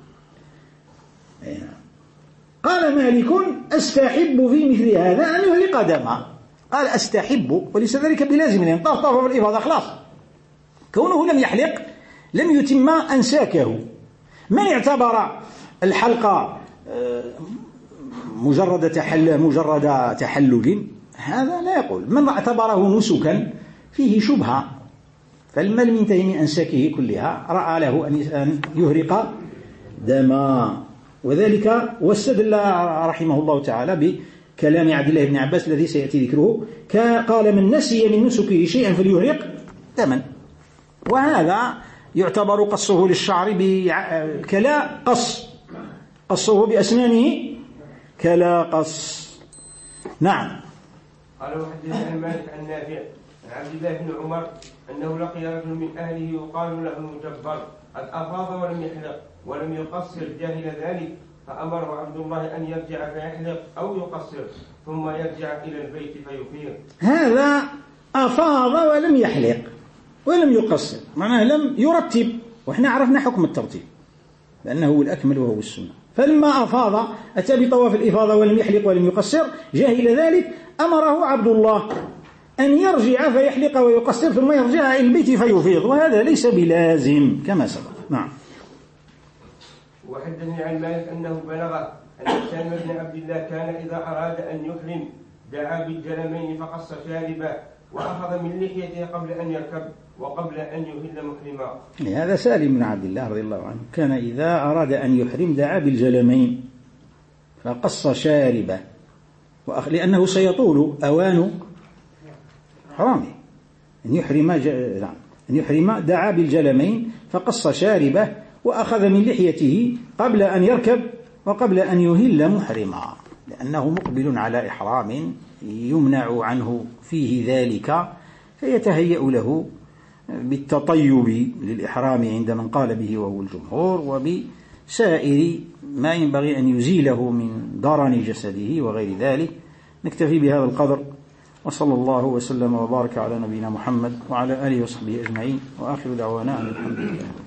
قال مالك أستحب في مثل هذا أن يهرق دما. قال أستحب وليس ذلك بلازم، لأن طاف طاف بالإفاضة خلاص، كونه لم يحلق لم يتم أنساكه. من اعتبر الحلقة مجرد تحل مجرد تحلل هذا لا يقول. من اعتبره نسكا فيه شبهة، فلما لم ينتهي من أنساكه كلها رأى له أن يهرق دما. وذلك واستدل رحمه الله تعالى بكلام عبد الله بن عباس الذي سيأتي ذكره، قال من نسي من نسكه شيئا فليهرق دما. وهذا يعتبر قصه للشعر كلا قص، قصه بأسنانه كلا قص. نعم. قال وحدثني عن مالك عن نافع عن عبد الله بن عمر أنه لقي رجل من أهله يقال له المجبر قد أفاض ولم يحلق ولم يقصر جاهل ذلك، فأمره عبد الله أن يرجع فيحلق أو يقصر ثم يرجع إلى البيت فيفيض. هذا أفاض ولم يحلق ولم يقصر، معناه لم يرتب، وإحنا عرفنا حكم الترتيب لأنه هو الأكمل وهو السنة. فلما أفاض أتى بطواف الإفاضة ولم يحلق ولم يقصر جاهل ذلك، أمره عبد الله أن يرجع فيحلق ويقصر ثم يرجع إلى البيت فيفيض، وهذا ليس بلازم كما سبق. نعم. وحدثني عن مالك أنه بلغ أن سالم بن عبد الله كان إذا أراد أن يحرم دعا بالجلمين فقص شاربه وأخذ من لحيته قبل أن يركب وقبل أن يهل محرما. هذا سالم بن عبد الله رضي الله عنه كان إذا أراد أن يحرم دعا بالجلمين فقص شاربه، لأنه سيطول أوان حرامه أن يحرم أن يحرم دعا بالجلمين فقص شاربه وأخذ من لحيته قبل أن يركب وقبل أن يهل محرما، لأنه مقبل على إحرام يمنع عنه فيه ذلك، فيتهيأ له بالتطيب للإحرام عند من قال به وهو الجمهور، وبسائر ما ينبغي أن يزيله من ضرن جسده وغير ذلك. نكتفي بهذا القدر، وصلى الله وسلم وبارك على نبينا محمد وعلى آله وصحبه أجمعين، وآخر دعوانا أن الحمد لله.